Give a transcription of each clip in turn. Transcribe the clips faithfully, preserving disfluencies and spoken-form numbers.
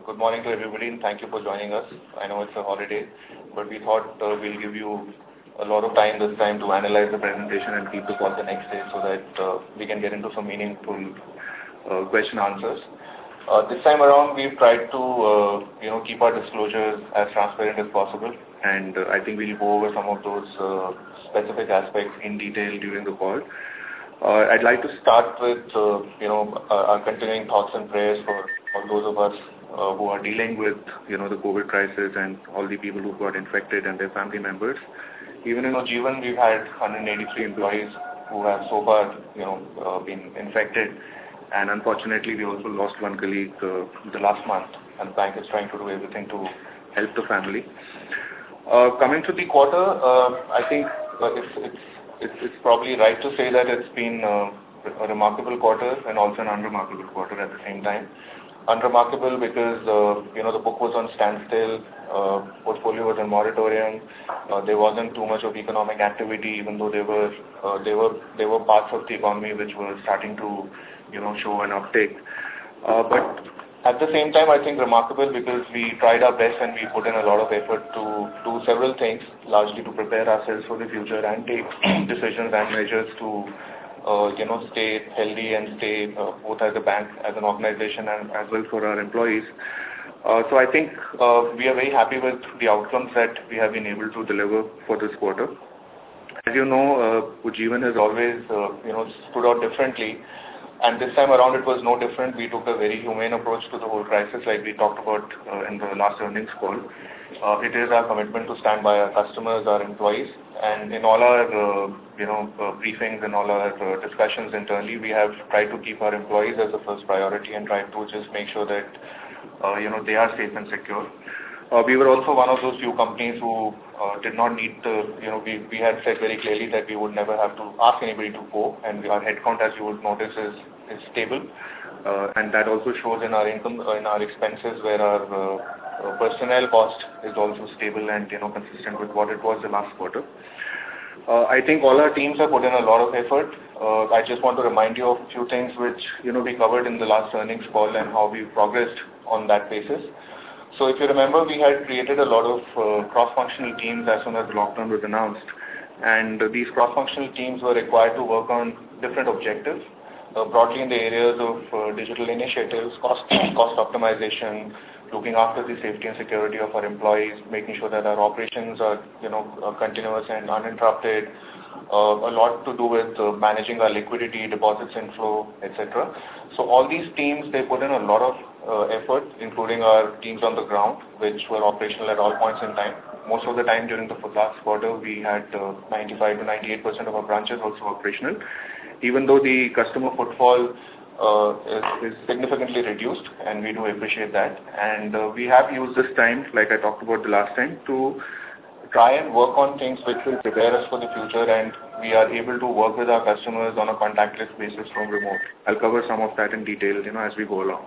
good morning to everybody, and thank you for joining us. I know it's a holiday, but we thought uh, we'll give you a lot of time this time to analyze the presentation and keep the call the next day so that uh, we can get into some meaningful uh, question answers. Uh, this time around, we've tried to uh, you know keep our disclosures as transparent as possible, and uh, I think we'll go over some of those uh, specific aspects in detail during the call. Uh, I'd like to start with, uh, you know, uh, our continuing thoughts and prayers for all those of us uh, who are dealing with, you know, the COVID crisis and all the people who got infected and their family members. Even in Ujjivan, we've had one hundred eighty-three employees who have so far, you know, uh, been infected. And unfortunately, we also lost one colleague uh, the last month, and the bank is trying to do everything to help the family. Uh, coming to the quarter, uh, I think uh, it's, it's It's, it's probably right to say that it's been uh, a remarkable quarter and also an unremarkable quarter at the same time. Unremarkable because uh, you know the book was on standstill, uh, portfolio was in moratorium. Uh, there wasn't too much of economic activity, even though there were uh, there were there were parts of the economy which were starting to you know show an uptake. Uh, but at the same time, I think remarkable because we tried our best and we put in a lot of effort to do several things, largely to prepare ourselves for the future and take decisions and measures to, uh, you know, stay healthy and stay uh, both as a bank, as an organization, and as well for our employees. Uh, so I think uh, we are very happy with the outcomes that we have been able to deliver for this quarter. As you know, uh, Ujjivan has always, uh, you know, stood out differently. And this time around, it was no different. We took a very humane approach to the whole crisis, like we talked about uh, in the last earnings call. Uh, it is our commitment to stand by our customers, our employees, and in all our, uh, you know, uh, briefings and all our uh, discussions internally, we have tried to keep our employees as the first priority and tried to just make sure that, uh, you know, they are safe and secure. Uh, we were also one of those few companies who uh, did not need the, you know, we, we had said very clearly that we would never have to ask anybody to go, and our headcount, as you would notice, is, is stable. Uh, and that also shows in our income, uh, in our expenses, where our uh, uh, personnel cost is also stable and, you know, consistent with what it was the last quarter. Uh, I think all our teams have put in a lot of effort. Uh, I just want to remind you of a few things which, you know, we covered in the last earnings call and how we progressed on that basis. So if you remember, we had created a lot of uh, cross-functional teams as soon as the lockdown was announced. And uh, these cross-functional teams were required to work on different objectives, uh, broadly in the areas of uh, digital initiatives, cost, cost optimization, looking after the safety and security of our employees, making sure that our operations are, you know, uh, continuous and uninterrupted, uh, a lot to do with uh, managing our liquidity, deposits inflow, et cetera. So all these teams, they put in a lot of uh, effort, including our teams on the ground, which were operational at all points in time. Most of the time during the last quarter, we had uh, ninety-five to ninety-eight percent of our branches also operational, even though the customer footfall Uh, is, is significantly reduced, and we do appreciate that. And uh, we have used this time, like I talked about the last time, to try and work on things which will prepare us for the future, and we are able to work with our customers on a contactless basis from remote. I'll cover some of that in detail, you know, as we go along.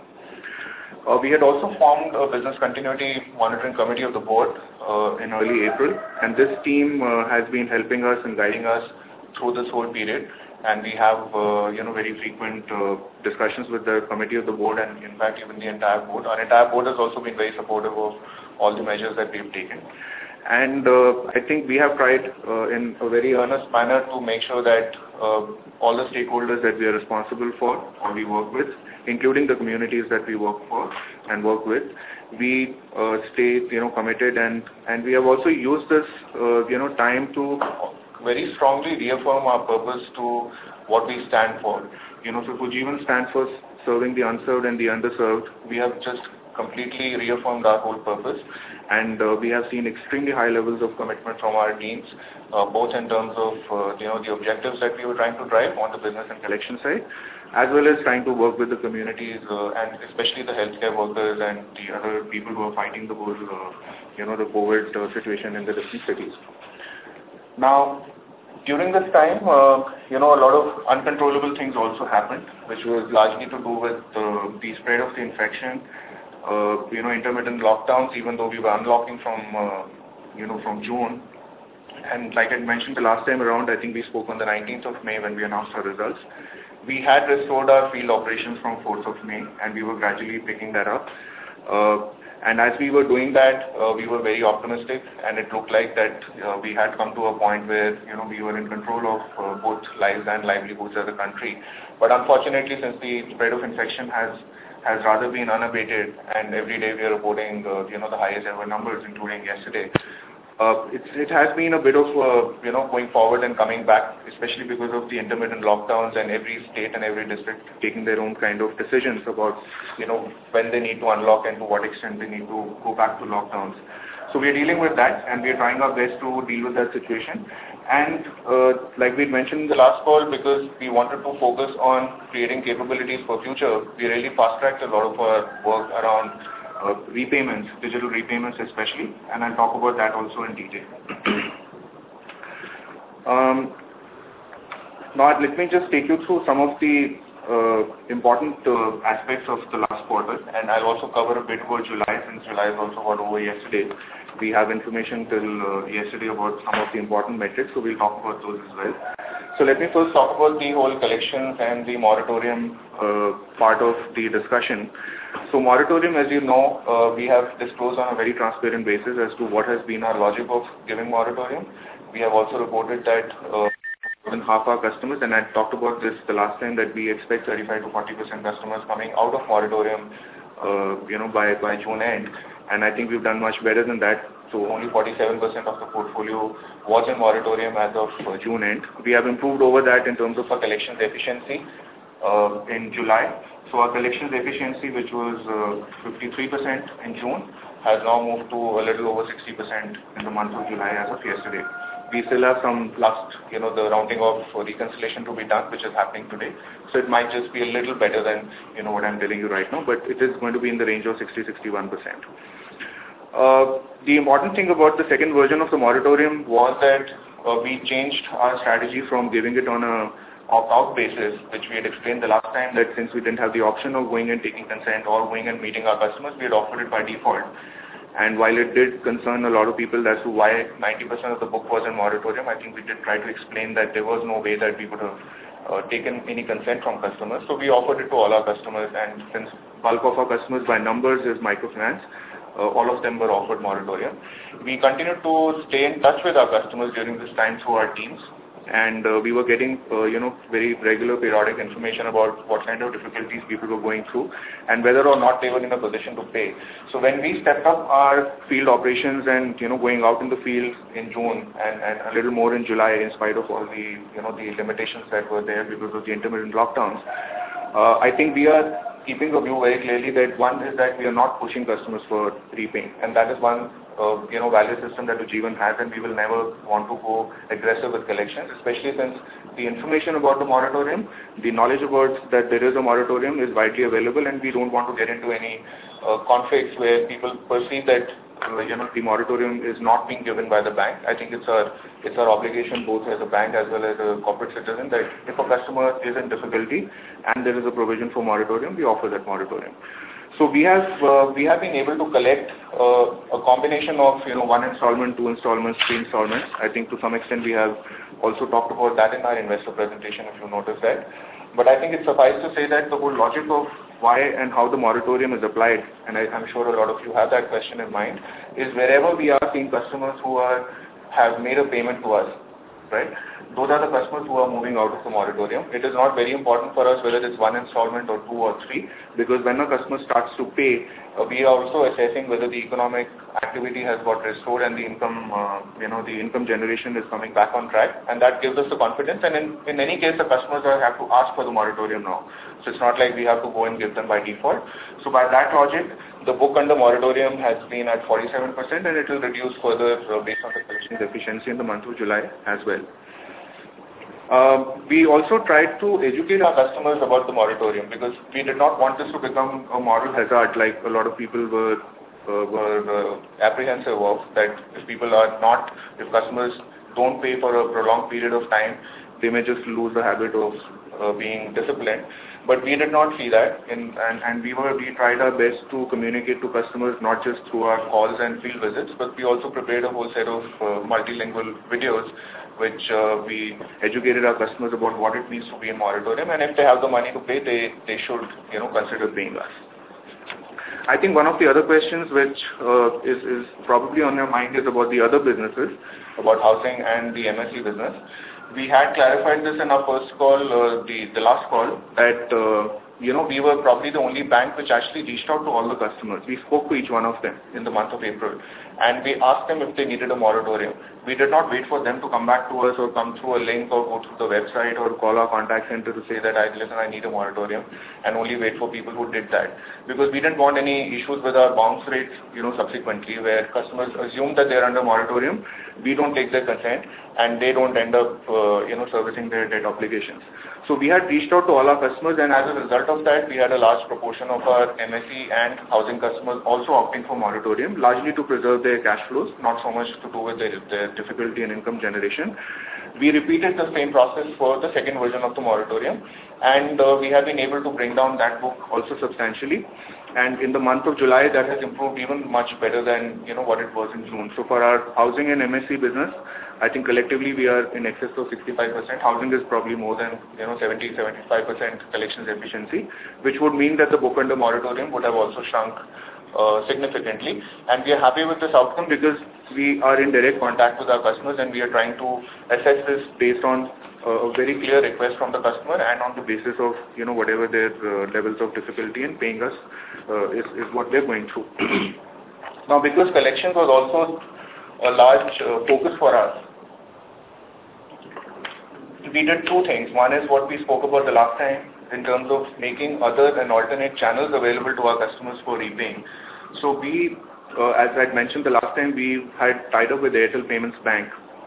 Uh, we had also formed a business continuity monitoring committee of the board uh, in early April, and this team uh, has been helping us and guiding us through this whole period. And we have, uh, you know, very frequent uh, discussions with the committee of the board and, in fact, even the entire board. Our entire board has also been very supportive of all the measures that we've taken. And uh, I think we have tried uh, in a very earnest manner to make sure that uh, all the stakeholders that we are responsible for or we work with, including the communities that we work for and work with, we uh, stay, you know, committed. And, and we have also used this, uh, you know, time to very strongly reaffirm our purpose to what we stand for. You know, so Ujjivan stands for serving the unserved and the underserved. We have just completely reaffirmed our whole purpose, and uh, we have seen extremely high levels of commitment from our teams, uh, both in terms of, uh, you know, the objectives that we were trying to drive on the business and collection side, as well as trying to work with the communities uh, and especially the healthcare workers and the other people who are fighting the whole, uh, you know, the COVID uh, situation in the different cities. Now, during this time, uh, you know, a lot of uncontrollable things also happened, which was largely to do with uh, the spread of the infection, uh, you know, intermittent lockdowns, even though we were unlocking from, uh, you know, from June. And like I mentioned the last time around, I think we spoke on the nineteenth of May when we announced our results. We had restored our field operations from fourth of May, and we were gradually picking that up. Uh, And as we were doing that, uh, we were very optimistic, and it looked like that uh, we had come to a point where, you know, we were in control of uh, both lives and livelihoods as a country. But unfortunately, since the spread of infection has has rather been unabated, and every day we are reporting, uh, you know, the highest ever numbers, including yesterday. Uh, it's, it has been a bit of, uh, you know, going forward and coming back, especially because of the intermittent lockdowns and every state and every district taking their own kind of decisions about, you know, when they need to unlock and to what extent they need to go back to lockdowns. So we are dealing with that, and we are trying our best to deal with that situation. And uh, like we mentioned in the last call, because we wanted to focus on creating capabilities for future, we really fast-tracked a lot of our work around Uh, repayments, digital repayments especially, and I'll talk about that also in detail. um, now let me just take you through some of the uh, important uh, aspects of the last quarter, and I'll also cover a bit about July, since July is also got over yesterday. We have information till uh, yesterday about some of the important metrics, so we'll talk about those as well. So let me first talk about the whole collections and the moratorium uh, part of the discussion. So moratorium, as you know, uh, we have disclosed on a very transparent basis as to what has been our logic of giving moratorium. We have also reported that uh, more than half our customers, and I talked about this the last time, that we expect thirty-five to forty percent customers coming out of moratorium, uh, you know, by, by June end. And I think we've done much better than that. So only forty-seven percent of the portfolio was in moratorium as of uh, June end. We have improved over that in terms of our collections efficiency uh, in July. So our collections efficiency, which was uh, fifty-three percent in June, has now moved to a little over sixty percent in the month of July as of yesterday. We still have some last, you know, the rounding of reconciliation to be done, which is happening today. So it might just be a little better than, you know, what I'm telling you right now, but it is going to be in the range of sixty to sixty-one percent. Uh, the important thing about the second version of the moratorium was that uh, we changed our strategy from giving it on a opt-out basis, which we had explained the last time, that since we didn't have the option of going and taking consent or going and meeting our customers, we had offered it by default. And while it did concern a lot of people as to why ninety percent of the book was in moratorium, I think we did try to explain that there was no way that we could have uh, taken any consent from customers. So we offered it to all our customers, and since bulk of our customers by numbers is microfinance, uh, all of them were offered moratorium. We continued to stay in touch with our customers during this time through our teams. And uh, we were getting, uh, you know, very regular periodic information about what kind of difficulties people were going through and whether or not they were in a position to pay. So when we stepped up our field operations and, you know, going out in the field in June and, and a little more in July, in spite of all the, you know, the limitations that were there because of the intermittent lockdowns, uh, I think we are keeping a view very clearly that one is that we are not pushing customers for repaying, and that is one Uh, you know, value system that Ujjivan has, and we will never want to go aggressive with collections, especially since the information about the moratorium, the knowledge about that there is a moratorium is widely available, and we don't want to get into any uh, conflicts where people perceive that uh, you know, the moratorium is not being given by the bank. I think it's our it's our obligation both as a bank as well as a corporate citizen that if a customer is in difficulty and there is a provision for moratorium, we offer that moratorium. So we have uh, we have been able to collect uh, a combination of, you know, one installment, two installments, three installments. I think to some extent we have also talked about that in our investor presentation, if you notice that. But I think it's suffice to say that the whole logic of why and how the moratorium is applied, and I, I'm sure a lot of you have that question in mind, is wherever we are seeing customers who are have made a payment to us, right? Those are the customers who are moving out of the moratorium. It is not very important for us whether it's one installment or two or three, because when a customer starts to pay, uh, we are also assessing whether the economic activity has got restored and the income, uh, you know, the income generation is coming back on track, and that gives us the confidence. And in, in any case, the customers are, have to ask for the moratorium now. So it's not like we have to go and give them by default. So by that logic, the book under moratorium has been at forty-seven percent, and it will reduce further uh, based on the collections efficiency in the month of July as well. Uh, we also tried to educate our customers about the moratorium, because we did not want this to become a moral hazard like a lot of people were uh, were uh, apprehensive of, that if people are not, if customers don't pay for a prolonged period of time, they may just lose the habit of uh, being disciplined. But we did not see that, in, and, and we were we tried our best to communicate to customers not just through our calls and field visits, but we also prepared a whole set of uh, multilingual videos, which uh, we educated our customers about what it means to be in moratorium, and if they have the money to pay, they, they should, you know, consider paying us. I think one of the other questions which uh, is, is probably on your mind is about the other businesses, about housing and the M S E business. We had clarified this in our first call, uh, the, the last call, that uh, you know, we were probably the only bank which actually reached out to all the customers. We spoke to each one of them in the month of April, and we asked them if they needed a moratorium. We did not wait for them to come back to us or come through a link or go through the website or call our contact center to say that, I listen, I need a moratorium, and only wait for people who did that. Because we didn't want any issues with our bounce rates, you know, subsequently, where customers assume that they're under moratorium, we don't take their consent, and they don't end up, uh, you know, servicing their debt obligations. So we had reached out to all our customers, and as a result of that, we had a large proportion of our M S E and housing customers also opting for moratorium, largely to preserve their cash flows, not so much to do with their, their difficulty in income generation. We repeated the same process for the second version of the moratorium, and uh, we have been able to bring down that book also substantially. And in the month of July, that has improved even much better than, you know, what it was in June. So for our housing and M S E business, I think collectively we are in excess of sixty-five percent. Housing is probably more than, you know, seventy to seventy-five percent collections efficiency, which would mean that the book under moratorium would have also shrunk uh, significantly. And we are happy with this outcome because we are in direct contact with our customers, and we are trying to assess this based on uh, a very clear request from the customer and on the basis of, you know, whatever their uh, levels of difficulty in paying us uh, is, is what they're going through. Now, because collections was also a large uh, focus for us, we did two things. One is what we spoke about the last time in terms of making other and alternate channels available to our customers for repaying. So we, uh, as I mentioned the last time, we had tied up with Airtel Payments Bank,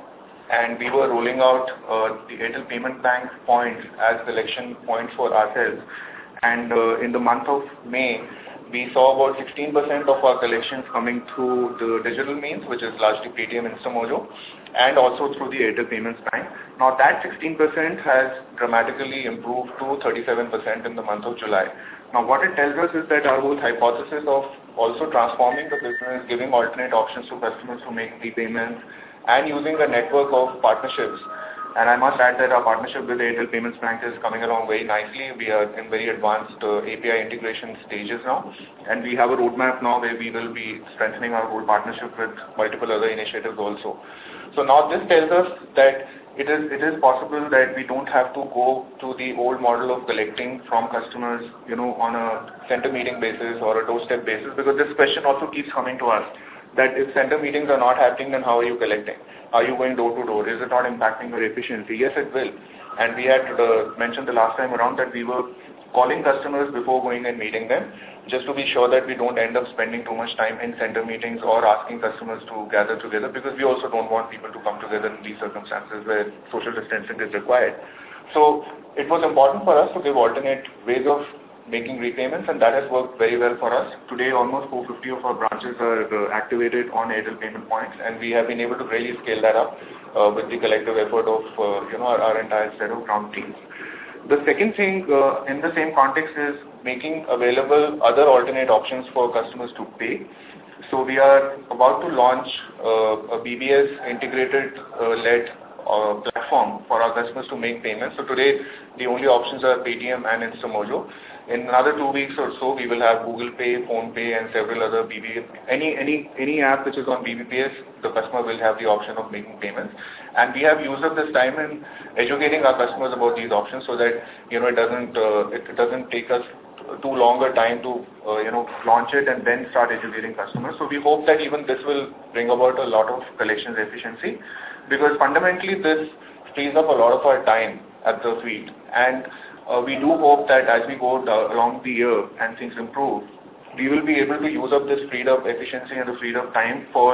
and we were rolling out uh, the Airtel Payments Bank points as collection points for ourselves. And uh, in the month of May, we saw about sixteen percent of our collections coming through the digital means, which is largely Paytm InstaMojo, and also through the Airtel Payments Bank. Now that sixteen percent has dramatically improved to thirty-seven percent in the month of July. Now what it tells us is that our whole hypothesis of also transforming the business, giving alternate options to customers to make repayments, and using a network of partnerships. And I must add that our partnership with Airtel Payments Bank is coming along very nicely. We are in very advanced uh, A P I integration stages now, and we have a roadmap now where we will be strengthening our whole partnership with multiple other initiatives also. So now this tells us that it is it is possible that we don't have to go to the old model of collecting from customers, you know, on a center meeting basis or a doorstep basis, because this question also keeps coming to us, that if center meetings are not happening, then how are you collecting? Are you going door to door? Is it not impacting your efficiency? Yes, it will. And we had uh, mentioned the last time around that we were calling customers before going and meeting them, just to be sure that we don't end up spending too much time in center meetings or asking customers to gather together, because we also don't want people to come together in these circumstances where social distancing is required. So it was important for us to give alternate ways of making repayments, and that has worked very well for us. Today, almost four hundred fifty of our branches are uh, activated on Airtel payment points, and we have been able to really scale that up uh, with the collective effort of uh, you know our, our entire set of ground teams. The second thing uh, in the same context is making available other alternate options for customers to pay. So we are about to launch uh, a B B S integrated uh, led uh, platform for our customers to make payments. So today, the only options are Paytm and InstaMojo. In another two weeks or so, we will have Google Pay, Phone Pay, and several other B B P S. Any any any app which is on B B P S, the customer will have the option of making payments. And we have used up this time in educating our customers about these options, so that you know it doesn't uh, it doesn't take us too longer time to uh, you know launch it and then start educating customers. So we hope that even this will bring about a lot of collections efficiency, because fundamentally this frees up a lot of our time at the field. And Uh, we do hope that as we go along the year and things improve, we will be able to use up this freed up efficiency and the freed up time for,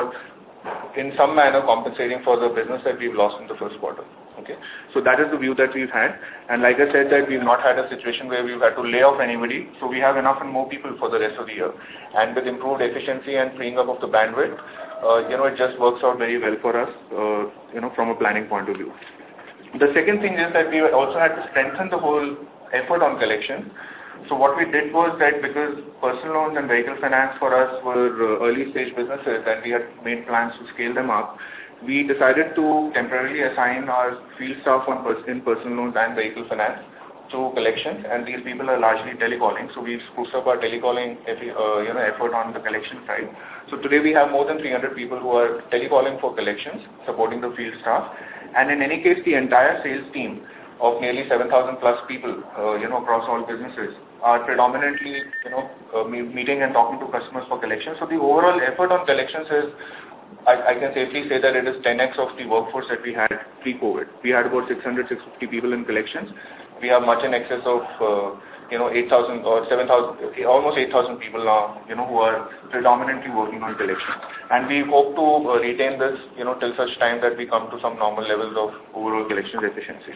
in some manner, compensating for the business that we've lost in the first quarter. Okay, so that is the view that we've had, and like I said, that we've not had a situation where we've had to lay off anybody. So we have enough and more people for the rest of the year, and with improved efficiency and freeing up of the bandwidth, uh, you know, it just works out very well for us, uh, you know, from a planning point of view. The second thing is that we also had to strengthen the whole effort on collection. So what we did was that, because personal loans and vehicle finance for us were uh, early stage businesses and we had made plans to scale them up, we decided to temporarily assign our field staff on pers in personal loans and vehicle finance to collections, and these people are largely telecalling. So we've spruced up our telecalling uh, you know, effort on the collection side. So today we have more than three hundred people who are telecalling for collections, supporting the field staff. And in any case, the entire sales team of nearly seven thousand plus people, uh, you know, across all businesses are predominantly, you know, uh, meeting and talking to customers for collections. So the overall effort on collections is, I, I can safely say that it is ten x of the workforce that we had pre-COVID. We had about six hundred, six hundred fifty people in collections. We have much in excess of, uh, you know, eight thousand or seven thousand, almost eight thousand people now, you know, who are predominantly working on collections. And we hope to uh, retain this, you know, till such time that we come to some normal levels of overall collections efficiency.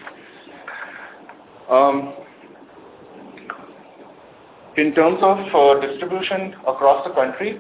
Um, in terms of uh, distribution across the country,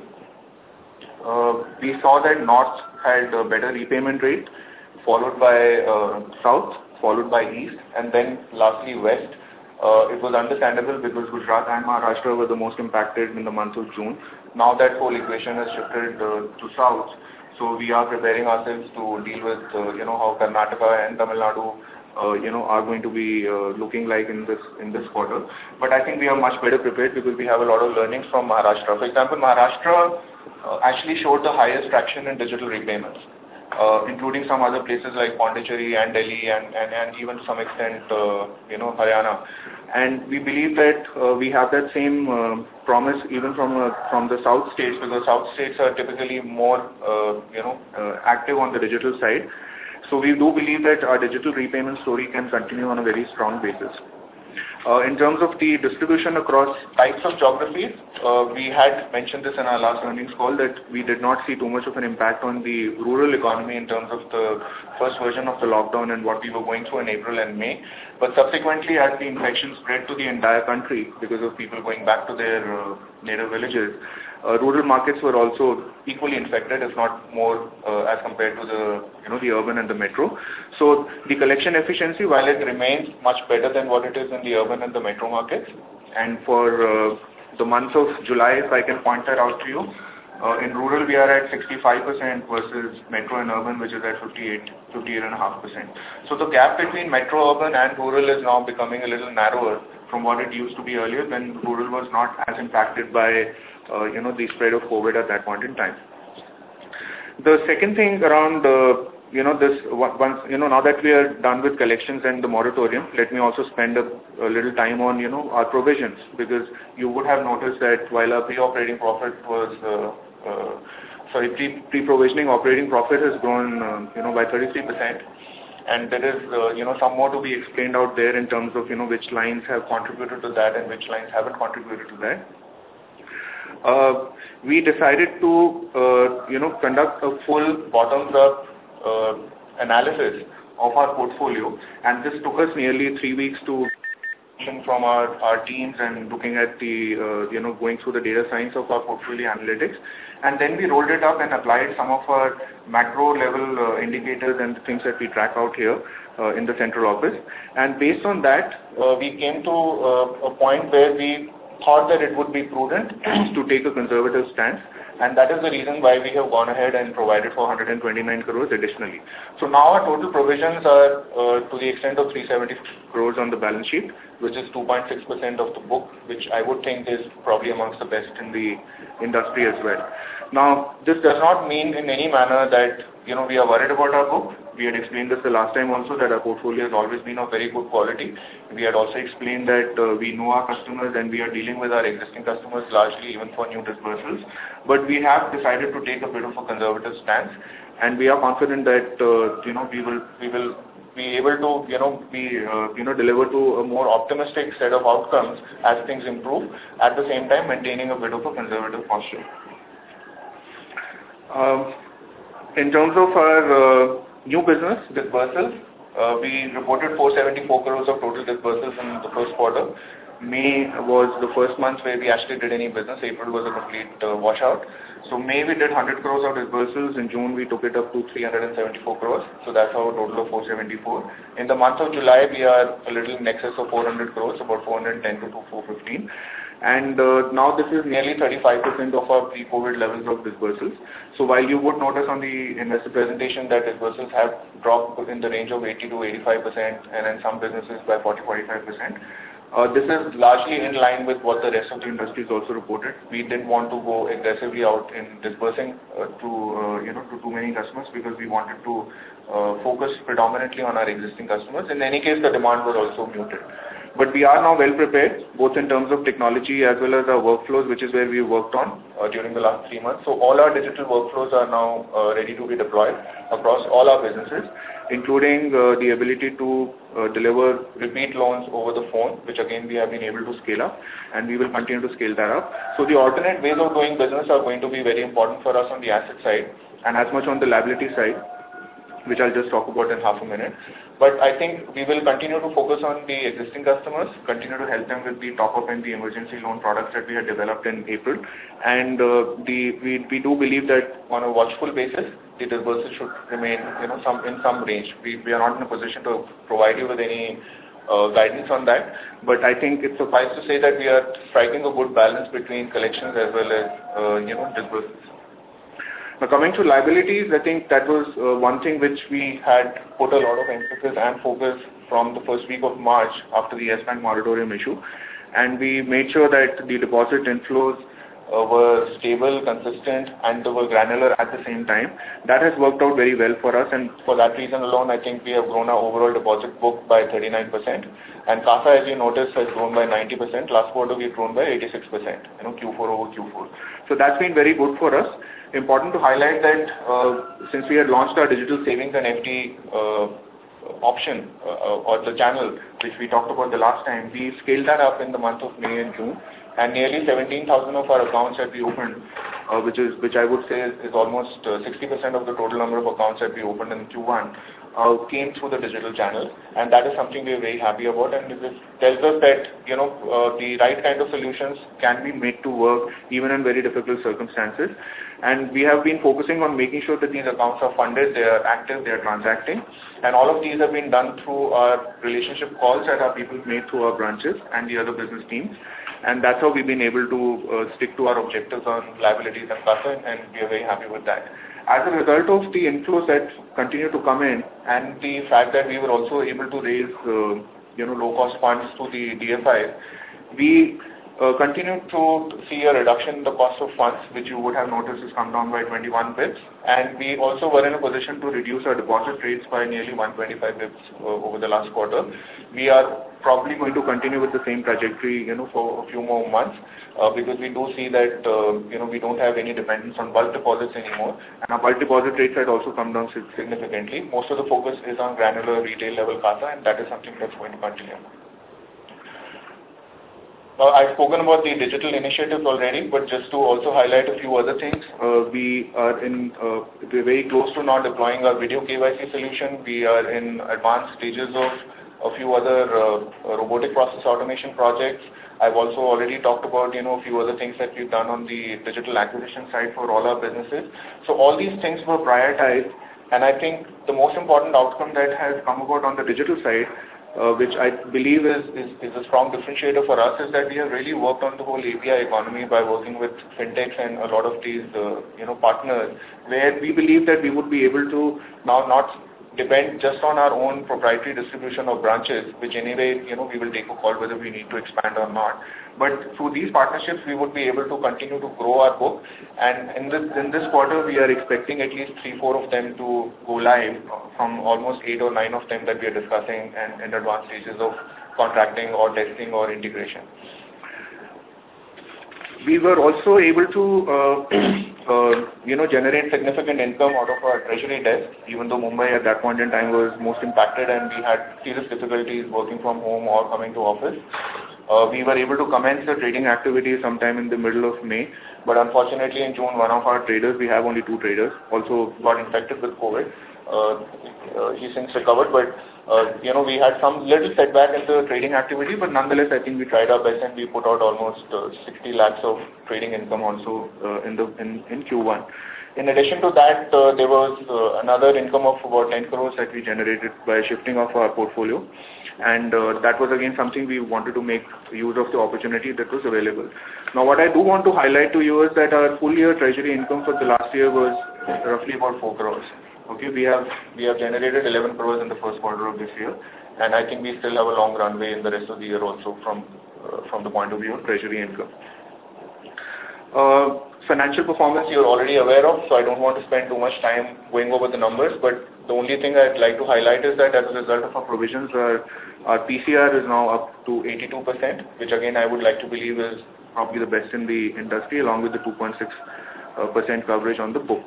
uh, we saw that North had a better repayment rate, followed by uh, South, followed by East, and then lastly West. Uh, it was understandable because Gujarat and Maharashtra were the most impacted in the month of June. Now that whole equation has shifted uh, to South, so we are preparing ourselves to deal with, uh, you know, how Karnataka and Tamil Nadu Uh, you know, are going to be uh, looking like in this in this quarter. But I think we are much better prepared because we have a lot of learnings from Maharashtra. For example, Maharashtra uh, actually showed the highest traction in digital repayments, uh, including some other places like Pondicherry and Delhi and, and, and even to some extent, uh, you know, Haryana. And we believe that uh, we have that same uh, promise even from uh, from the South states, because South states are typically more, uh, you know, uh, active on the digital side. So we do believe that our digital repayment story can continue on a very strong basis. Uh, in terms of the distribution across types of geographies, uh, we had mentioned this in our last earnings call that we did not see too much of an impact on the rural economy in terms of the first version of the lockdown and what we were going through in April and May. But subsequently, as the infection spread to the entire country because of people going back to their uh, native villages, uh, rural markets were also equally infected, if not more, uh, as compared to the you know the urban and the metro. So the collection efficiency, while it remains much better than what it is in the urban and the metro markets, and for uh, the month of July, if I can point that out to you, uh, in rural we are at sixty-five percent versus metro and urban, which is at fifty-eight, fifty-eight point five percent. So the gap between metro, urban and rural is now becoming a little narrower from what it used to be earlier, when rural was not as impacted by uh, you know the spread of COVID at that point in time. The second thing around uh, you know this once you know now that we are done with collections and the moratorium, let me also spend a, a little time on you know our provisions, because you would have noticed that while our pre-operating profit was uh, uh, sorry pre pre-provisioning operating profit has grown uh, you know by thirty-three percent, and there is uh, you know some more to be explained out there in terms of you know which lines have contributed to that and which lines haven't contributed to that. Uh, we decided to uh, you know conduct a full bottoms-up uh, analysis of our portfolio, and this took us nearly three weeks to from our, our teams and looking at the uh, you know going through the data science of our portfolio analytics, and then we rolled it up and applied some of our macro level uh, indicators and the things that we track out here uh, in the central office, and based on that uh, we came to uh, a point where we thought that it would be prudent to take a conservative stance, and that is the reason why we have gone ahead and provided for one hundred twenty-nine crores additionally. So now our total provisions are uh, to the extent of three hundred seventy crores on the balance sheet, which is two point six percent of the book, which I would think is probably amongst the best in the industry as well. Now, this does not mean in any manner that you know we are worried about our book. We had explained this the last time also, that our portfolio has always been of very good quality. We had also explained that uh, we know our customers and we are dealing with our existing customers largely even for new disbursements. But we have decided to take a bit of a conservative stance, and we are confident that uh, you know we will we will be able to you know be uh, you know deliver to a more optimistic set of outcomes as things improve, at the same time maintaining a bit of a conservative posture. Um, in terms of our uh, new business disbursements, uh, we reported four hundred seventy-four crores of total disbursements in the first quarter. May was the first month where we actually did any business. April was a complete uh, washout. So May we did one hundred crores of disbursements. In June we took it up to three hundred seventy-four crores. So that's our total of four hundred seventy-four. In the month of July we are a little in excess of four hundred crores, about four hundred ten to four hundred fifteen. and uh, now this is nearly thirty-five percent of our pre-COVID levels of disbursements. So while you would notice on the investor presentation that disbursements have dropped in the range of eighty to eighty-five percent, and in some businesses by forty to forty-five percent, Uh, this is largely in line with what the rest of the industry is also reported. We didn't want to go aggressively out in disbursing uh, to uh, you know to too many customers because we wanted to uh, focus predominantly on our existing customers. In any case, the demand was also muted. But we are now well prepared, both in terms of technology as well as our workflows, which is where we worked on uh, during the last three months. So all our digital workflows are now uh, ready to be deployed across all our businesses, including uh, the ability to uh, deliver repeat loans over the phone, which again we have been able to scale up, and we will continue to scale that up. So the alternate ways of doing business are going to be very important for us on the asset side and as much on the liability side, which I'll just talk about in half a minute. But I think we will continue to focus on the existing customers, continue to help them with the top-up and the emergency loan products that we had developed in April. And uh, the we, we do believe that on a watchful basis, the disbursement should remain you know, some in some range. We, we are not in a position to provide you with any uh, guidance on that. But I think it's suffice to say that we are striking a good balance between collections as well as uh, you know disbursements. Now, coming to liabilities, I think that was uh, one thing which we had put a lot of emphasis and focus from the first week of March after the Yes Bank moratorium issue. And we made sure that the deposit inflows uh, were stable, consistent, and they were granular at the same time. That has worked out very well for us, and for that reason alone, I think we have grown our overall deposit book by thirty-nine percent. And CASA, as you noticed, has grown by ninety percent. Last quarter, we've grown by eighty-six percent, you know, Q four over Q four. So that's been very good for us. Important to highlight that uh, since we had launched our digital savings and F D uh, option uh, or the channel, which we talked about the last time, we scaled that up in the month of May and June, and nearly seventeen thousand of our accounts that we opened, uh, which is which I would say is, is almost uh, sixty percent of the total number of accounts that we opened in Q one, uh, came through the digital channel, and that is something we are very happy about. And this tells us that you know uh, the right kind of solutions can be made to work even in very difficult circumstances. And we have been focusing on making sure that these accounts are funded, they are active, they are transacting. And all of these have been done through our relationship calls that our people made through our branches and the other business teams. And that's how we've been able to uh, stick to our objectives on liabilities and CASA, and we are very happy with that. As a result of the inflows that continue to come in and the fact that we were also able to raise uh, you know, low-cost funds through the D F I, we Uh, continue to see a reduction in the cost of funds, which you would have noticed has come down by twenty-one bips. And we also were in a position to reduce our deposit rates by nearly one hundred twenty-five bips uh, over the last quarter. We are probably going to continue with the same trajectory, you know, for a few more months, uh, because we do see that, uh, you know, we don't have any dependence on bulk deposits anymore. And our bulk deposit rates had also come down significantly. Most of the focus is on granular retail level CASA, and that is something that's going to continue. Uh, I've spoken about the digital initiatives already, but just to also highlight a few other things, uh, we are in, uh, we're very close to now deploying our video K Y C solution. We are in advanced stages of a few other uh, robotic process automation projects. I've also already talked about, you know, a few other things that we've done on the digital acquisition side for all our businesses. So all these things were prioritized, and I think the most important outcome that has come about on the digital side, Uh, which I believe is, is, is a strong differentiator for us, is that we have really worked on the whole A P I economy by working with fintechs and a lot of these uh, you know, partners, where we believe that we would be able to now not depend just on our own proprietary distribution of branches, which anyway, you know, we will take a call whether we need to expand or not. But through these partnerships, we would be able to continue to grow our book. And in this, in this quarter, we are expecting at least three, four of them to go live from almost eight or nine of them that we are discussing and in advanced stages of contracting or testing or integration. We were also able to, uh, uh, you know, generate significant income out of our treasury desk, even though Mumbai at that point in time was most impacted and we had serious difficulties working from home or coming to office. Uh, we were able to commence the trading activity sometime in the middle of May, but unfortunately in June, one of our traders, we have only two traders, also got infected with COVID. Uh, uh, he since recovered, but uh, you know, we had some little setback in the trading activity, but nonetheless, I think we tried our best and we put out almost uh, sixty lakhs of trading income also uh, in the in, in Q one. In addition to that, uh, there was uh, another income of about ten crores that we generated by shifting of our portfolio, and uh, that was again something we wanted to make use of the opportunity that was available. Now, what I do want to highlight to you is that our full year treasury income for the last year was roughly about four crores. Okay, we have we have generated eleven crores in the first quarter of this year, and I think we still have a long runway in the rest of the year also from uh, from the point of view of treasury income. Uh, financial performance you're already aware of, so I don't want to spend too much time going over the numbers, but the only thing I'd like to highlight is that as a result of our provisions, our, our P C R is now up to eighty-two percent, which again I would like to believe is probably the best in the industry, along with the two point six percent coverage on the book.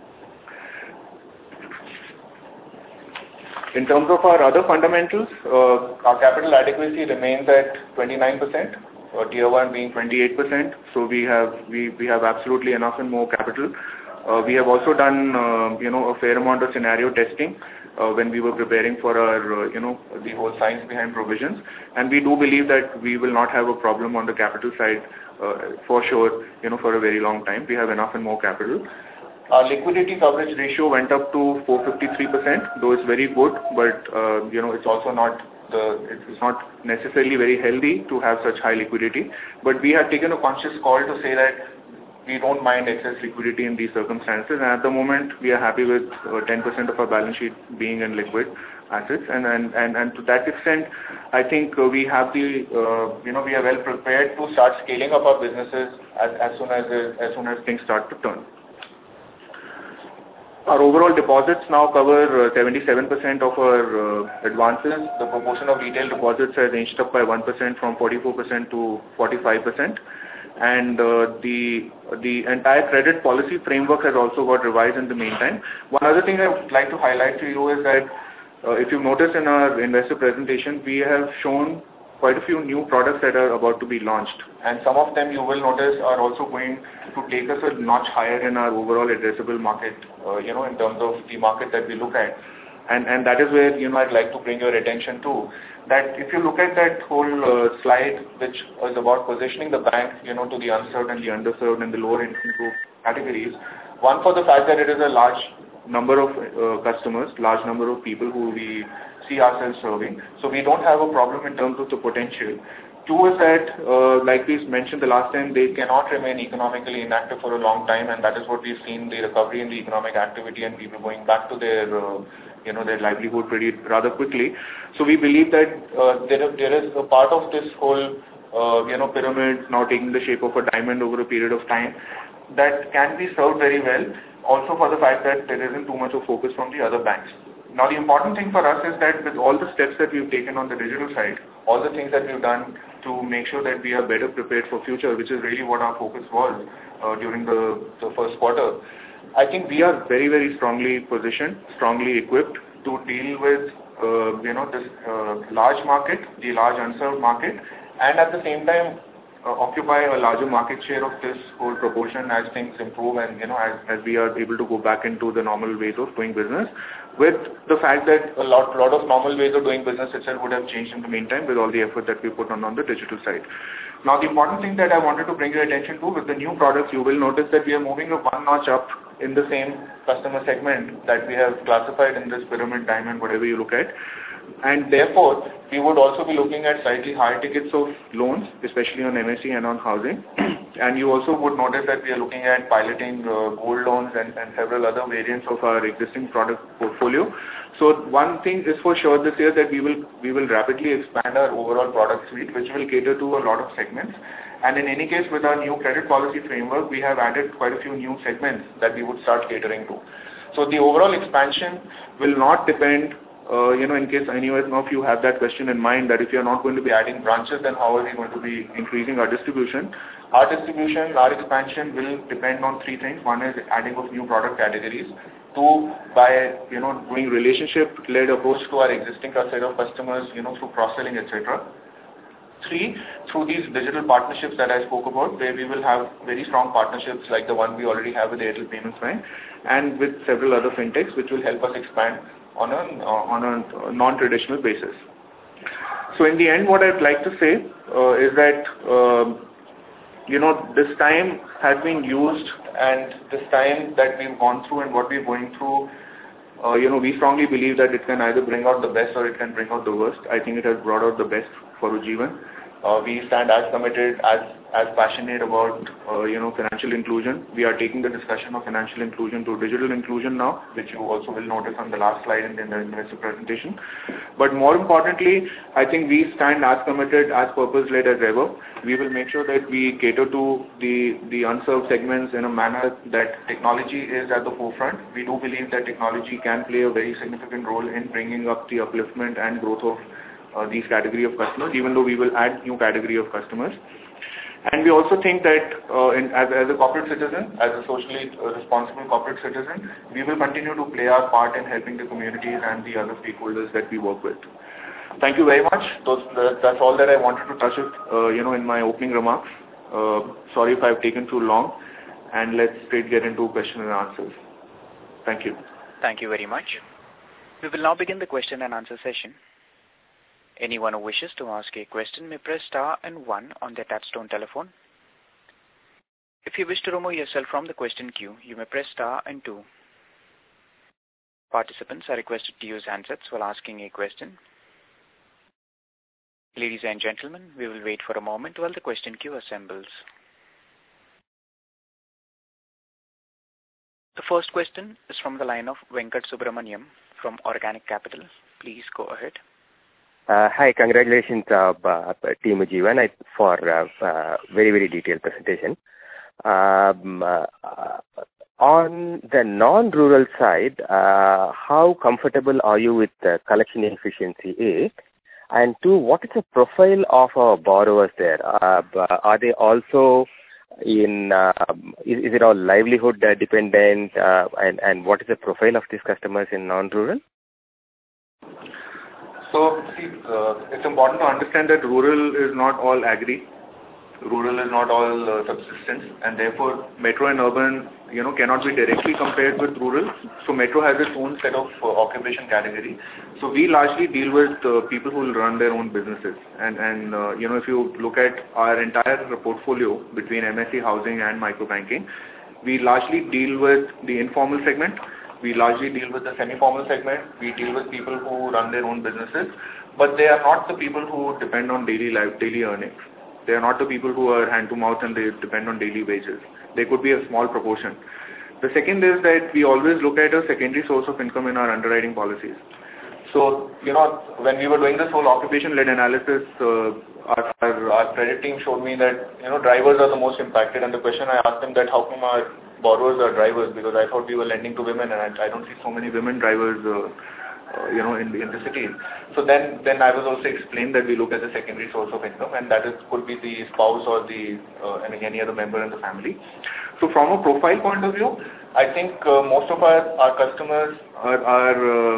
In terms of our other fundamentals, uh, our capital adequacy remains at twenty-nine percent. Uh, tier one being twenty-eight percent, so we have we, we have absolutely enough and more capital. Uh, we have also done uh, you know a fair amount of scenario testing uh, when we were preparing for our uh, you know the whole science behind provisions, and we do believe that we will not have a problem on the capital side uh, for sure you know for a very long time. We have enough and more capital. Our liquidity coverage ratio went up to four hundred fifty-three percent, though it's very good, but uh, you know it's also not the it's not necessarily very healthy to have such high liquidity. But we have taken a conscious call to say that we don't mind excess liquidity in these circumstances, and at the moment we are happy with uh, ten percent of our balance sheet being in liquid assets, and and and, and to that extent, I think uh, we have the uh, you know we are well prepared to start scaling up our businesses as as soon as as soon as things start to turn. Our overall deposits now cover seventy-seven percent of our uh, advances. The proportion of retail deposits has inched up by one percent from forty-four percent to forty-five percent. And uh, the the entire credit policy framework has also got revised in the meantime. One other thing I would like to highlight to you is that uh, if you notice in our investor presentation, we have shown quite a few new products that are about to be launched, and some of them you will notice are also going to take us a notch higher in our overall addressable market, uh, you know, in terms of the market that we look at. And and that is where, you know, I'd like to bring your attention to, that if you look at that whole uh, slide, which was about positioning the bank, you know, to the unserved and the underserved and the lower income group categories, one, for the fact that it is a large number of uh, customers, large number of people who we see ourselves serving. So we don't have a problem in terms of the potential. Two is that, uh, like we mentioned the last time, they cannot remain economically inactive for a long time, and that is what we've seen, the recovery in the economic activity and people going back to their, uh, you know, their livelihood pretty rather quickly. So we believe that uh, there, there is a part of this whole, uh, you know, pyramid now taking the shape of a diamond over a period of time that can be served very well, also for the fact that there isn't too much of focus from the other banks. Now, the important thing for us is that with all the steps that we've taken on the digital side, all the things that we've done to make sure that we are better prepared for future, which is really what our focus was uh, during the, the first quarter, I think we are very, very strongly positioned, strongly equipped to deal with, uh, you know, this uh, large market, the large unserved market, and at the same time, Uh, occupy a larger market share of this whole proportion as things improve and, you know, as, as we are able to go back into the normal ways of doing business, with the fact that a lot, lot of normal ways of doing business itself would have changed in the meantime with all the effort that we put on on the digital side. Now, the important thing that I wanted to bring your attention to with the new products, you will notice that we are moving a one notch up in the same customer segment that we have classified in this pyramid, diamond, whatever you look at. And therefore, we would also be looking at slightly higher tickets of loans, especially on M S E and on housing. And you also would notice that we are looking at piloting uh, gold loans and, and several other variants of our existing product portfolio. So one thing is for sure this year that we will we will rapidly expand our overall product suite, which will cater to a lot of segments. And in any case, with our new credit policy framework, we have added quite a few new segments that we would start catering to. So the overall expansion will not depend, uh, you know, in case any of you have that question in mind, that if you are not going to be adding branches, then how are we going to be increasing our distribution? Our distribution, our expansion will depend on three things. One is adding of new product categories. Two, by, you know, doing relationship-led approach to our existing set of customers, you know, through cross-selling, et cetera. Three, through these digital partnerships that I spoke about, where we will have very strong partnerships like the one we already have with Airtel Payments Bank and with several other fintechs, which will help us expand on a, on a non-traditional basis. So in the end, what I'd like to say uh, is that uh, you know, this time has been used, and this time that we've gone through and what we're going through, uh, you know, we strongly believe that it can either bring out the best or it can bring out the worst. I think it has brought out the best for Ujjivan. Uh, we stand as committed, as as passionate about, uh, you know, financial inclusion. We are taking the discussion of financial inclusion to digital inclusion now, which you also will notice on the last slide in the investor presentation. But more importantly, I think we stand as committed, as purpose-led as ever. We will make sure that we cater to the, the unserved segments in a manner that technology is at the forefront. We do believe that technology can play a very significant role in bringing up the upliftment and growth of uh, these category of customers, even though we will add new category of customers. And we also think that uh, in, as, as a corporate citizen, as a socially uh, responsible corporate citizen, we will continue to play our part in helping the communities and the other stakeholders that we work with. Thank you very much. Those, uh, that's all that I wanted to touch it, uh, you know, in my opening remarks. Uh, sorry if I've taken too long, and let's straight get into question and answers. Thank you. Thank you very much. We will now begin the question and answer session. Anyone who wishes to ask a question may press star and one on their touchtone telephone. If you wish to remove yourself from the question queue, you may press star and two. Participants are requested to use handsets while asking a question. Ladies and gentlemen, we will wait for a moment while the question queue assembles. The first question is from the line of Venkat Subramaniam from Organic Capital. Please go ahead. Uh, hi, congratulations, uh, uh, Team Ujjivan, for uh, uh, very, very detailed presentation. Um, uh, on the non-rural side, uh, how comfortable are you with the collection efficiency, A? And two, what is the profile of our borrowers there? Uh, are they also in, uh, is, is it all livelihood uh, dependent, uh, and, and what is the profile of these customers in non-rural? So, see, uh, it's important to understand that rural is not all agri, rural is not all uh, subsistence, and therefore metro and urban, you know, cannot be directly compared with rural. So metro has its own set of uh, occupation category. So we largely deal with uh, people who will run their own businesses. And, and uh, you know, if you look at our entire portfolio between M S E housing and microbanking, we largely deal with the informal segment. We largely deal with the semi-formal segment. We deal with people who run their own businesses, but they are not the people who depend on daily life, daily earnings. They are not the people who are hand to mouth and they depend on daily wages. They could be a small proportion. The second is that we always look at a secondary source of income in our underwriting policies. So, you know, when we were doing this whole occupation-led analysis, uh, our, our, our credit team showed me that, you know, drivers are the most impacted. And the question I asked them that how come our borrowers are drivers, because I thought we were lending to women, and I, I don't see so many women drivers, uh, uh, you know, in the in the cities. So then, then I was also explained that we look at the secondary source of income, and that is could be the spouse or the uh, I mean, any other member in the family. So from a profile point of view, I think uh, most of our, our customers are are, uh,